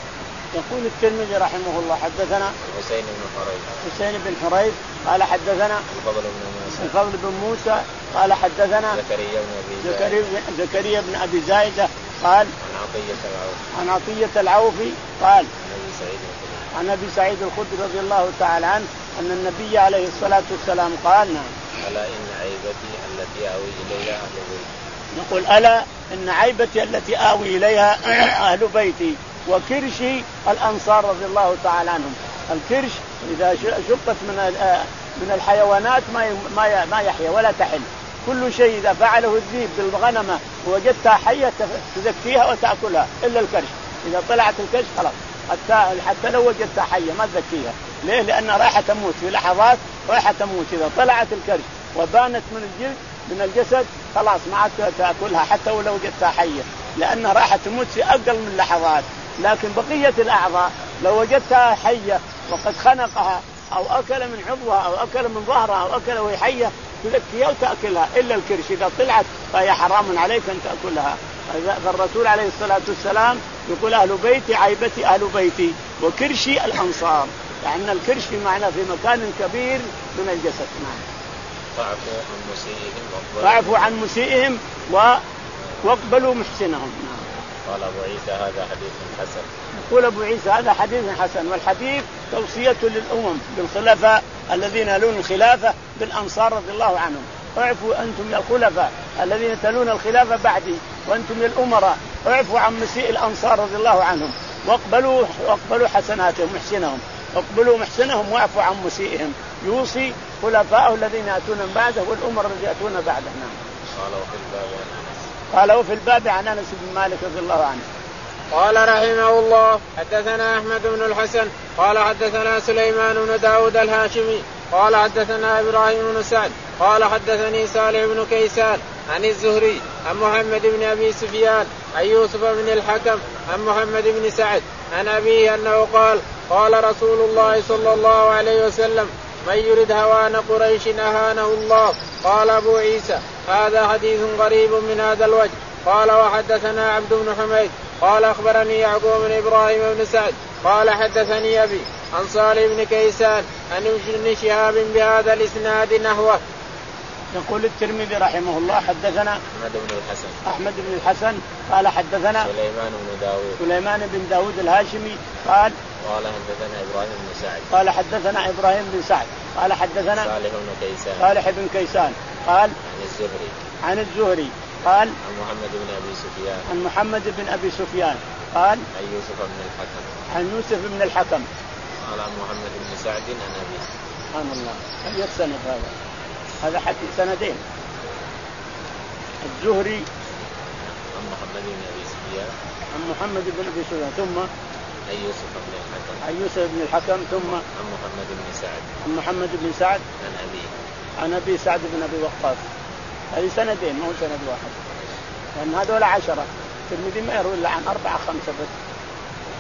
يقول الترمذي رحمه الله حدثنا حسين بن حريث حسين بن حريث قال حدثنا الفضل بن موسى الفضل بن موسى قال حدثنا زكريا بن أبي زكريا, زكريا بن أبي زائدة قال عن عطية العوفي عن عطية العوفي قال عن أبي سعيد الخدري عن أبي سعيد الخدري رضي الله تعالى عنه أن النبي عليه الصلاة والسلام قال نعم ألا إن عيبتي التي آوي إليها أهل بيتي. نقول ألا إن عيبتي التي آوي إليها أهل بيتي وكرشي الأنصار رضي الله تعالى عنهم. الكرش إذا شقت من من الحيوانات ما ما ما يحيا ولا تحل. كل شيء إذا فعله الذئب بالغنمة ووجدتها حية تزكيها وتأكلها إلا الكرش. إذا طلعت الكرش خلاص حتى حتى لو وجدتها حية ما تزكيها. ليه؟ لأنها رايحة تموت في لحظات رايحة تموت. إذا طلعت الكرش وبانت من الجلد من الجسد خلاص ما عاد تأكلها حتى ولو وجدتها حية لأنها رايحة تموت في أقل من لحظات. لكن بقية الأعضاء لو وجدتها حية وقد خنقها أو أكل من عضوها أو أكل من ظهرها أو أكل وهي حية تزكيها وتأكلها إلا الكرش. إذا طلعت فهي حرام عليك أن تأكلها. فالرسول عليه الصلاة والسلام يقول أهل بيتي عيبتي أهل بيتي وكرشي الأنصار يعني الكرش في معنى في مكان كبير من الجسد. نعم. فاعفوا عن مسيئهم فاعفوا عن مسيئهم واقبلوا محسنهم. نعم. قال أبو عيسى هذا حديث حسن. يقول أبو عيسى هذا حديث حسن. والحديث توصية للأمم بالخلفاء الذين يلون الخلافة بالأنصار رضي الله عنهم. اعفوا أنتم يا الخلفاء الذين تلون الخلافة بعدي وأنتم الأمراء اعفوا عن مسيء الأنصار رضي الله عنهم واقبلوا واقبلوا حسناتهم محسنهم اقبلوا محسنهم واعفوا عن مسيئهم. يوصي خلفاءه الذين يأتون من بعده والأمر الذين يأتون بعده. نعم. قال وفي الباب عن أنس قال وفي الباب عن أنس بن مالك رضي الله عنه قال رحمه الله حدثنا أحمد بن الحسن قال حدثنا سليمان بن داود الهاشمي قال حدثنا إبراهيم بن سعد قال حدثني صالح بن كيسان عن الزهري عن محمد بن أبي سفيان عن يوسف بن الحكم عن محمد بن سعد عن أبيه أنه قال قال رسول الله صلى الله عليه وسلم من يرد هوان قريش أهانه الله. قال أبو عيسى هذا حديث غريب من هذا الوجه. قال وحدثنا عبد بن حميد قال أخبرني يعقوب بن إبراهيم بن سعد قال حدثني أبي عن صالح بن كيسان عن ابن شهاب بهذا الإسناد نحوه. يقول الترمذي رحمه الله حدثنا أحمد بن الحسن أحمد بن الحسن قال حدثنا سليمان بن داود سليمان بن داود الهاشمي قال قال حدثنا إبراهيم بن سعد قال حدثنا إبراهيم بن سعد قال حدثنا صالح بن كيسان صالح بن كيسان قال عن الزهري عن الزهري قال عن محمد بن أبي سفيان عن محمد بن أبي سفيان قال عن يوسف بن الحكم عن يوسف بن الحكم قال عن محمد بن سعد عن أبيه. سبحان الله. هل السند هذا هذا حديث سندين الزهري عن محمد بن أبي سفيان عن محمد بن أبي سفيان ثم عن يوسف بن الحكم عن يوسف بن الحكم ثم عن محمد بن سعد عن محمد بن سعد عن أبيه عن أبي سعد بن أبي وقاص. هذه سندين مو سند واحد لأن هذول عشرة. الترمذي ما يروي إلا عن أربعة خمسة بس.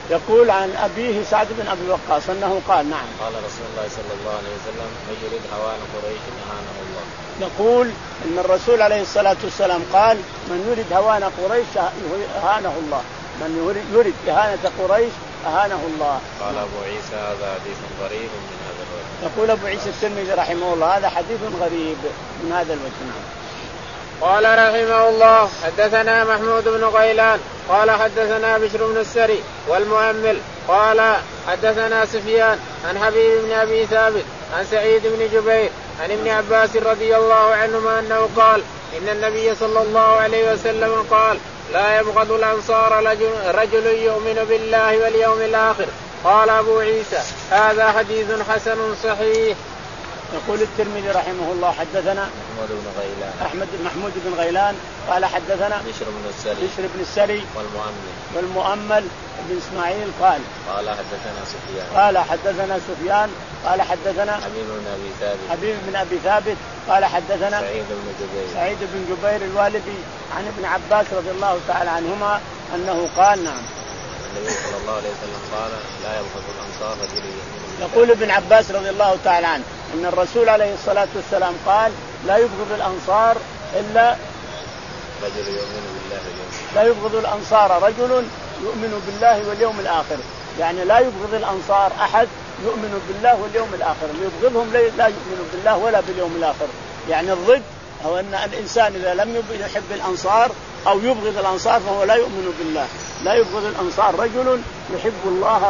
يقول عن أبيه سعد بن أبي وقاص أنه قال نعم قال رسول الله صلى الله عليه وسلم من يريد هوان قريش أهانه الله. يقول إن الرسول عليه الصلاة والسلام قال من يريد هوان قريش أهانه الله، من يريد إهانة قريش أهانه الله. قال أبو عيسى هذا حديث غريب من هذا الوجه. يقول أبو عيسى الترمذي رحمه الله هذا حديث غريب من هذا الوجه. قال رحمه الله حدثنا محمود بن غيلان قال حدثنا بشر بن السري والمؤمل قال حدثنا سفيان عن حبيب بن أبي ثابت عن سعيد بن جبير عن ابن عباس رضي الله عنهما أنه قال إن النبي صلى الله عليه وسلم قال لا يبغض الأنصار رجل يؤمن بالله واليوم الآخر. قال أبو عيسى هذا حديث حسن صحيح. يقول الترمذي رحمه الله حدثنا محمود بن غيلان أحمد محمود بن غيلان قال حدثنا بشر بن السري بشر بن السري والمؤمل والمؤمل بن إسماعيل قال قال حدثنا سفيان قال حدثنا سفيان قال حدثنا حبيب بن أبي ثابت حبيب بن أبي ثابت قال حدثنا سعيد بن جبير سعيد بن جبير الوالبي عن ابن عباس رضي الله تعالى عنهما أنه قال نعم النبي صلى الله عليه وسلم قال لا يبغض الأنصار رجل يؤمن. يقول ابن عباس رضي الله تعالى عنه ان الرسول عليه الصلاة والسلام قال لا يبغض الأنصار إلا رجل يؤمن بالله واليوم. لا يبغض الأنصار رجل يؤمن بالله واليوم الآخر، يعني لا يبغض الأنصار أحد يؤمن بالله واليوم الآخر، اللي يبغضهم لا يؤمن بالله ولا باليوم الآخر. يعني الضد هو أن الإنسان إذا لم يحب الأنصار أو يبغض الأنصار فهو لا يؤمن بالله. لا يبغض الأنصار رجل يحب الله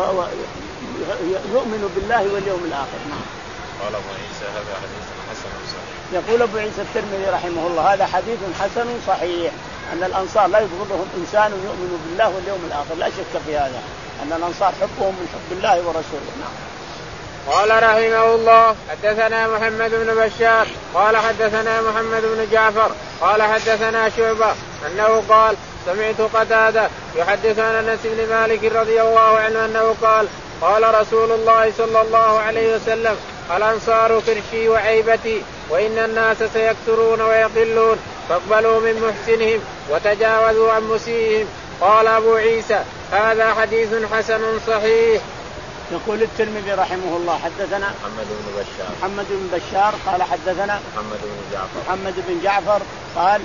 ويؤمن بالله واليوم الآخر. نعم. قال أبو عيسى هذا حديث حسن صحيح. يقول أبو عيسى الترمذي رحمه الله هذا حديث حسن صحيح أن الأنصار لا يبغضهم إنسان يؤمن بالله واليوم الآخر، لا شك في هذا أن الأنصار حبهم من حب الله ورسوله. نعم. قال رحمه الله حدثنا محمد بن بشار قال حدثنا محمد بن جعفر قال حدثنا شعبة أنه قال سمعت قتادة يحدث عن أنس بن مالك رضي الله عنه أنه قال قال رسول الله صلى الله عليه وسلم الأنصار كرشي وعيبتي وإن الناس سيكثرون ويقلون فاقبلوا من محسنهم وتجاوزوا عن مسيئهم. قال أبو عيسى هذا حديث حسن صحيح. يقول الترمذي رحمه الله حدثنا محمد بن بشار محمد بن بشار قال حدثنا محمد بن جعفر محمد بن جعفر قال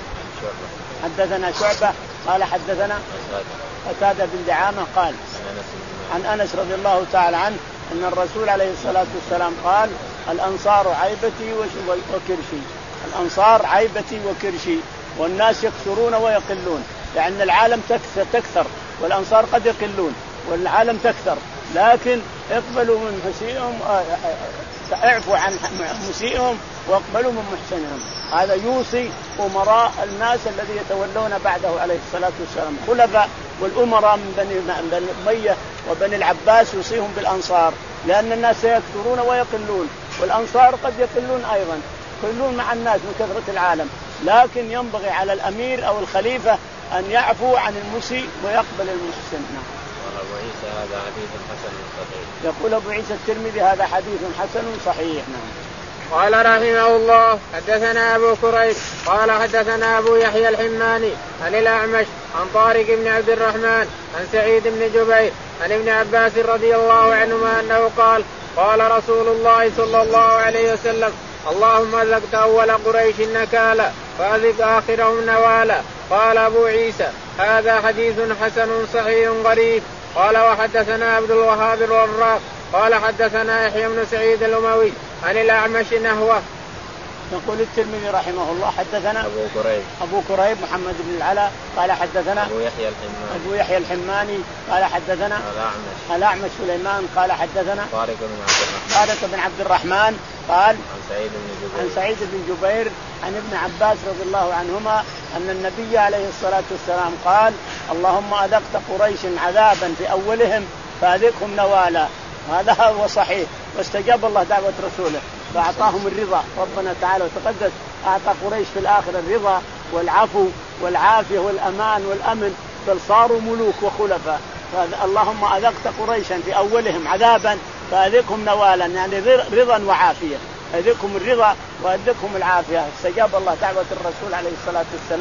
حدثنا شعبة قال حدثنا قتادة بن دعامة قال عن أنس رضي الله تعالى عنه أن الرسول عليه الصلاة والسلام قال الأنصار عيبتي وكرشي. الأنصار عيبتي وكرشي والناس يكثرون ويقلون، يعني العالم تكثر, تكثر والأنصار قد يقلون والعالم تكثر، لكن اقبلوا من مسيئهم اعفوا عن مسيئهم واقبلوا من محسنهم. هذا يوصي أمراء الناس الذي يتولون بعده عليه الصلاة والسلام خلفاء والأمراء من بني, بني أمية وبني العباس يوصيهم بالأنصار، لأن الناس سيكثرون ويقلون والأنصار قد يقلون أيضا يقلون مع الناس من كثرة العالم، لكن ينبغي على الأمير أو الخليفة أن يعفو عن المسيء ويقبل المحسن. أبو عيسى هذا حديث حسن صحيح. يقول أبو عيسى الترمذي هذا حديث حسن صحيح. نعم. قال رحمه الله حدثنا أبو كريب قال حدثنا أبو يحيى الحماني عن الأعمش عن طارق بن عبد الرحمن عن سعيد بن جبير عن ابن عباس رضي الله عنهما أنه قال قال رسول الله صلى الله عليه وسلم اللهم أذقت أول قريش نكالا فأذق آخرهم نوالا. قال أبو عيسى هذا حديث حسن صحيح غريب. قال وحدثنا عبد الوهاب الوراق قال حدثنا يحيى بن سعيد الأموي عن الأعمش نحوه. يقول الترمذي رحمه الله حدثنا أبو كريب أبو كريب محمد بن العلاء قال حدثنا أبو يحيى الحماني أبو يحيى الحماني قال حدثنا الأعمش الأعمش سليمان قال حدثنا طارق بن عبد الرحمن طارق بن عبد الرحمن قال عن سعيد بن جبير عن سعيد بن جبير عن ابن عباس رضي الله عنهما أن النبي عليه الصلاة والسلام قال اللهم أذقت قريش عذابا في أولهم فأذقهم نوالا. هذا هو صحيح، واستجاب الله دعوة رسوله فأعطاهم الرضا. ربنا تعالى وتقدس أعطى قريش في الآخر الرضا والعفو والعافية والأمان والأمن، بل صاروا ملوك وخلفاء. اللهم أذقت قريشا في أولهم عذابا فأذقهم نوالا، يعني رضا وعافية. أذقهم الرضا وأذقهم العافية. استجاب الله دعوة الرسول عليه الصلاة والسلام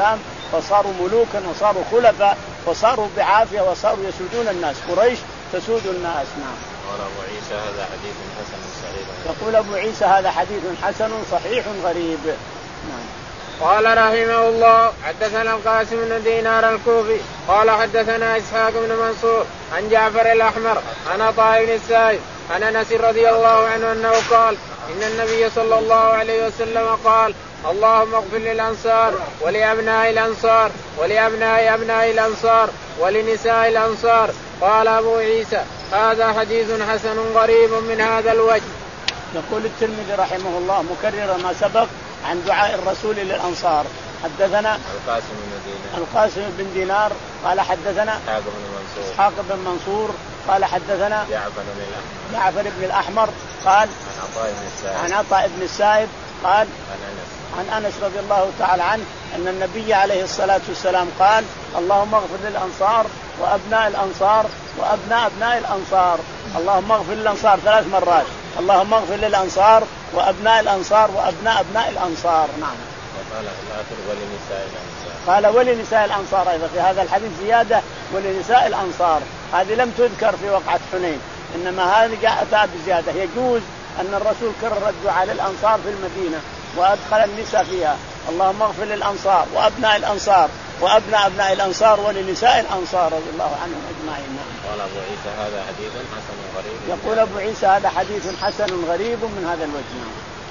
فصاروا ملوكا وصاروا خلفاء وصاروا بعافية وصاروا يسودون الناس. قريش تسود الناس. نعم. قال أبو عيسى هذا حديث حسن صحيح. يقول أبو عيسى هذا حديث حسن صحيح غريب. نعم. قال رحمه الله حدثنا القاسم بن دينار الكوفي قال حدثنا إسحاق بن منصور عن جعفر الأحمر عن عطاء بن السائب عن أنس رضي الله عنه أنه قال إن النبي صلى الله عليه وسلم قال اللهم اغفر للأنصار ولأبناء الأنصار ولأبناء أبناء الأنصار ولنساء الأنصار. قال أبو عيسى هذا حديث حسن غريب من هذا الوجه. يقول الترمذي رحمه الله مكرر ما سبق عن دعاء الرسول للأنصار. حدثنا القاسم بن دينار القاسم بن دينار قال حدثنا إسحاق بن منصور إسحاق بن منصور قال حدثنا جعفر بن الأحمر جعفر بن الأحمر قال عن عطاء بن السائب عن عطاء بن السائب قال عن أنس عن أنس رضي الله تعالى عنه أن النبي عليه الصلاة والسلام قال اللهم اغفر للأنصار وأبناء الأنصار وأبناء أبناء الأنصار. اللهم اغفر للأنصار ثلاث مرات. اللهم اغفر للأنصار وأبناء الأنصار وأبناء أبناء الأنصار. نعم. وقال الآخر ولنساء الأنصار. قال ولنساء الأنصار أيضا في هذا الحديث زيادة ولنساء الأنصار. هذه لم تذكر في وقعة حنين إنما هذه جاءت بزيادة. يجوز أن الرسول كرر الدعاء للأنصار في المدينة وأدخل النساء فيها. اللهم اغفر للأنصار وأبناء الأنصار وأبناء أبناء الأنصار ولنساء الأنصار رضي الله عنهم أجمعين. قال أبو عيسى هذا حديث حسن غريب. يقول أبو عيسى هذا حديث حسن غريب من هذا الوجه.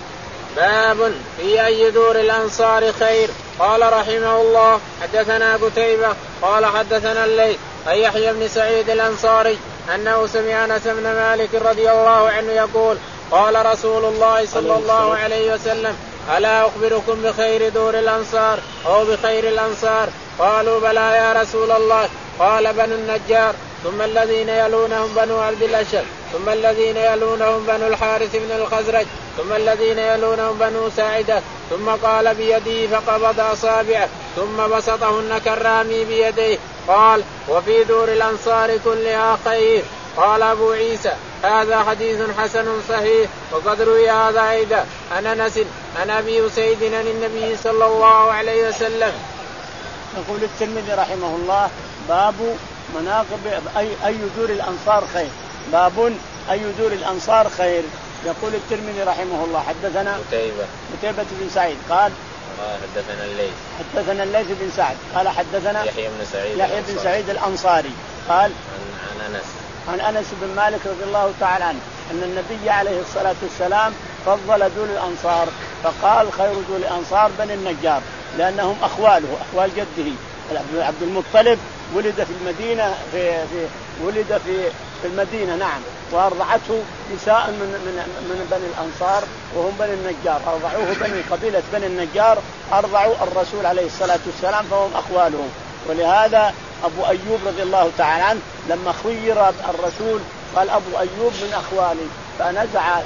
باب في أي دور الأنصار خير. قال رحمه الله حدثنا قتيبة قال حدثنا الليث عن يحيى بن سعيد الأنصاري أنه سمع أنس بن مالك رضي الله عنه يقول قال رسول الله صلى الله عليه وسلم ألا أخبركم بخير دور الأنصار أو بخير الأنصار؟ قالوا بلى يا رسول الله. قال بنو النجار ثم الذين يلونهم بنو عبد الأشهر ثم الذين يلونهم بنو الحارث بن الخزرج ثم الذين يلونهم بنو ساعدة. ثم قال بيده فقبض أصابعه ثم بسطهن كالرامي بيديه. قال وفي دور الأنصار كلها خير. قال أبو عيسى هذا حديث حسن صحيح. وقد روي هذا أيضا عن أنس عن أبي أسيد عن النبي صلى الله عليه وسلم. يقول الترمذي رحمه الله باب مناقب أي, أي دور الأنصار خير. باب أي دور الأنصار خير. يقول الترمذي رحمه الله حدثنا قتيبة قتيبة بن سعيد قال حدثنا الليث حدثنا الليث بن سعد قال حدثنا يحيى بن سعيد يحيى بن سعيد الأنصاري قال عن, عن أنس عن أنس بن مالك رضي الله تعالى عنه أن النبي عليه الصلاة والسلام فضل دول الأنصار فقال خير دول الأنصار بني النجار لأنهم أخواله أخوال جده عبد المطلب ولد في المدينة في, في ولد في في المدينة. نعم. وأرضعته نساء من من من بني الأنصار وهم بني النجار. أرضعوه بني قبيلة بني النجار أرضعوا الرسول عليه الصلاة والسلام فهم أخوالهم. ولهذا أبو أيوب رضي الله تعالى عنه لما خير الرسول قال أبو أيوب من أخوالي فنزع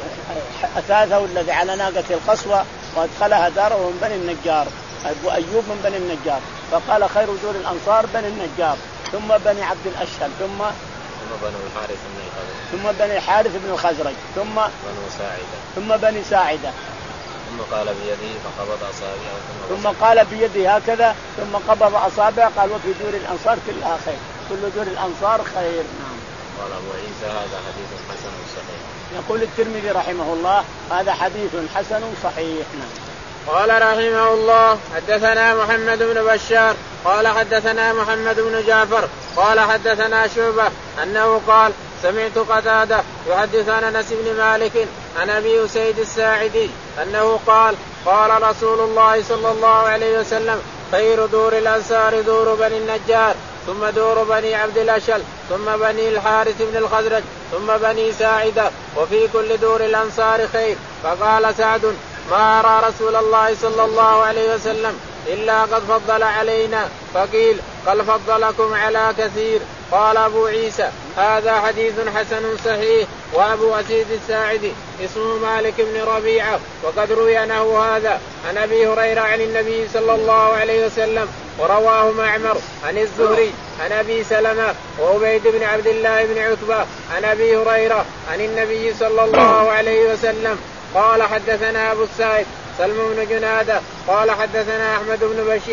أثاثه الذي على ناقة القصوى وادخلها داره من بني النجار. أبو أيوب من بني النجار فقال خير دور الأنصار بني النجار ثم بني عبد الأشهل ثم ثم بنو الحارث بن الخزرج ثم بني الحارث بن الخزرج ثم بنو ساعدة ثم بني ساعدة ثم قال بيده فقبض أصابعه ثم, ثم قال بيده هكذا ثم قبض أصابعه. قال وفي دور الأنصار كلها خير. كل دور الأنصار خير. نعم. قال أبو عيسى هذا حديث حسن صحيح. يقول الترمذي رحمه الله هذا حديث حسن صحيح. نعم. قال رحمه الله حدثنا محمد بن بشار قال حدثنا محمد بن جعفر قال حدثنا شعبة أنه قال سمعت قتادة يحدث عن أنس بن مالك عن أبي أسيد الساعدي أنه قال قال رسول الله صلى الله عليه وسلم خير دور الأنصار دور بني النجار ثم دور بني عبد الأشهل ثم بني الحارث بن الخزرج ثم بني ساعدة وفي كل دور الأنصار خير. فقال سعد ما أرى رسول الله صلى الله عليه وسلم إلا قد فضل علينا. فقيل قد فضلكم على كثير. قال أبو عيسى هذا حديث حسن صحيح. وأبو أسيد الساعدي اسمه مالك بن ربيعة وقد روي أنه هذا عن أبي هريرة عن النبي صلى الله عليه وسلم ورواه معمر عن الزهري عن أبي سلمة وعبيد بن عبد الله بن عتبة عن أبي هريرة عن النبي صلى الله عليه وسلم. قال حدثنا أبو السائب سلم بن جنادة قال حدثنا أحمد بن بشير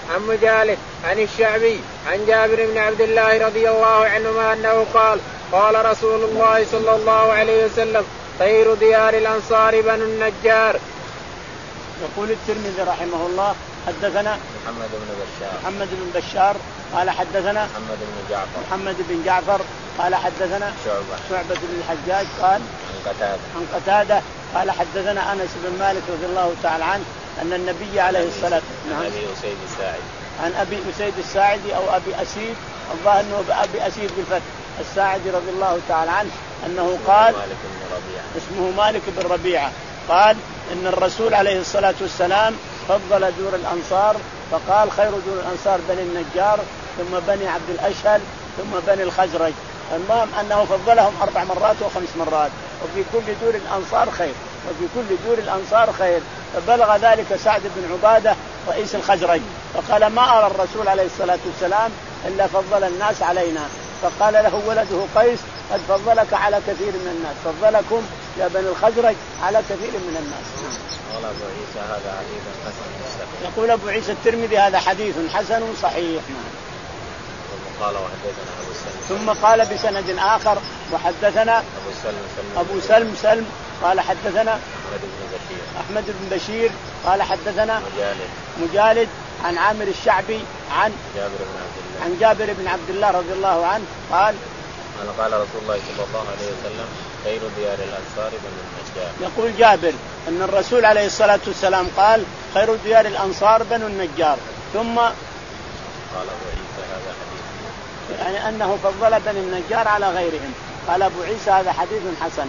عن مجالد عن الشعبي عن جابر بن عبد الله رضي الله عنهما أنه قال قال رسول الله صلى الله عليه وسلم خير ديار الأنصار بنو النجار. يقول الترمذي رحمه الله حدثنا محمد بن بشار محمد بن بشار قال حدثنا محمد بن جعفر محمد بن جعفر قال حدثنا شعبة شعبة بن الحجاج قال عن قتادة عن قتادة قال حدثنا أنس بن مالك رضي الله تعالى عنه أن النبي عليه الصلاة والسلام عن أبي أسيد الساعدي عن أبي أسيد الساعدي أو أبي أسيد الظاهر أنه أبي أسيد بالفتح الساعدي رضي الله تعالى عنه أنه قال مالك بن ربيعة اسمه مالك بن ربيعة قال إن الرسول عليه الصلاة والسلام فضل دور الأنصار فقال خير دور الأنصار بني النجار ثم بني عبد الأشهل ثم بني الخزرج. المهم أنه فضلهم أربع مرات وخمس مرات وفي كل دور الأنصار خير وفي كل دور الأنصار خير. فبلغ ذلك سعد بن عبادة رئيس الخزرج فقال ما أرى الرسول عليه الصلاة والسلام إلا فضل الناس علينا. فقال له ولده قيس قد فضلك على كثير من الناس فضلكم يا بني الخزرج على كثير من الناس. قال أبو عيسى هذا حديث حسن صحيح. يقول أبو عيسى الترمذي هذا حديث حسن صحيح. ثم قال وحدثنا أبو سلم ثم قال بسند آخر وحدثنا أبو سلم سلم أبو سلم سلم قال حدثنا أحمد بن بشير أحمد بن بشير قال حدثنا مجالد مجالد عن عامر الشعبي عن جابر بن عبد الله عن جابر بن عبد الله رضي الله عنه قال أنا قال رسول الله صلى الله عليه وسلم خير ديار الأنصار بنو النجار. يقول جابر أن الرسول عليه الصلاة والسلام قال خير ديار الأنصار بنو النجار. ثم قال أبو عيسى هذا حديث يعني أنه فضل بني النجار على غيرهم. قال أبو عيسى هذا حديث حسن.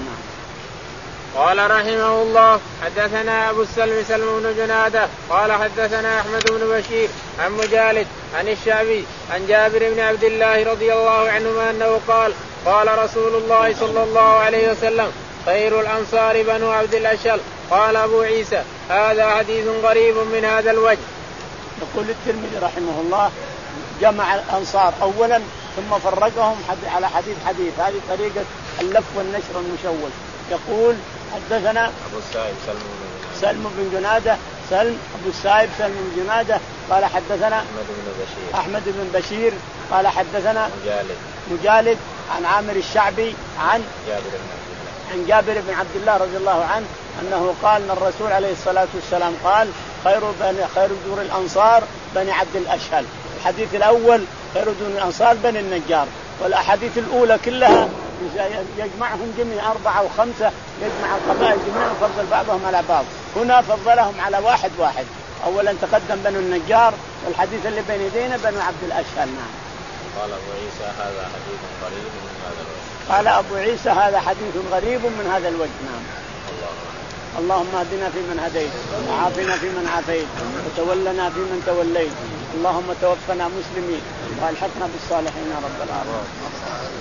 قال رحمه الله حدثنا أبو السلم سلم بن جنادة قال حدثنا أحمد بن بشير عن مجالد عن الشعبي عن جابر بن عبد الله رضي الله عنهما أنه قال قال رسول الله صلى الله عليه وسلم خير الأنصار بنو عبد الأشهل. قال أبو عيسى هذا حديث غريب من هذا الوجه. يقول الترمذي رحمه الله جمع الأنصار أولا ثم فرقهم على حديث حديث. هذه طريقة اللف والنشر المشوش. يقول حدثنا أبو السائب سلم بن سلم بن جنادة سلم أبو السائب سلم بن جنادة قال حدثنا أحمد بن بشير أحمد بن بشير قال حدثنا مجالد مجالد عن عامر الشعبي عن جابر بن عبد الله عن جابر بن عبد الله رضي الله عنه أنه قال أن الرسول عليه الصلاة والسلام قال خير بني خير دور الأنصار بني عبد الأشهل. الحديث الأول خير دور الأنصار بني النجار. والأحاديث الأولى كلها يجمعهم جميع أربعة وخمسة يجمع القبائل جميعا وفضل بعضهم على بعض. هنا فضلهم على واحد واحد. أولا تقدم بنو النجار والحديث اللي بين يدينا بنو عبد الأشهل. نعم. قال أبو عيسى هذا حديث غريب من هذا الوجه. قال أبو عيسى هذا حديث غريب من هذا الوجه. نعم. الله اللهم اهدنا فيمن هديت وعافنا فيمن عافيت وتولنا فيمن توليت اللهم توفنا مسلمين والحقنا بالصالحين يا رب العالمين.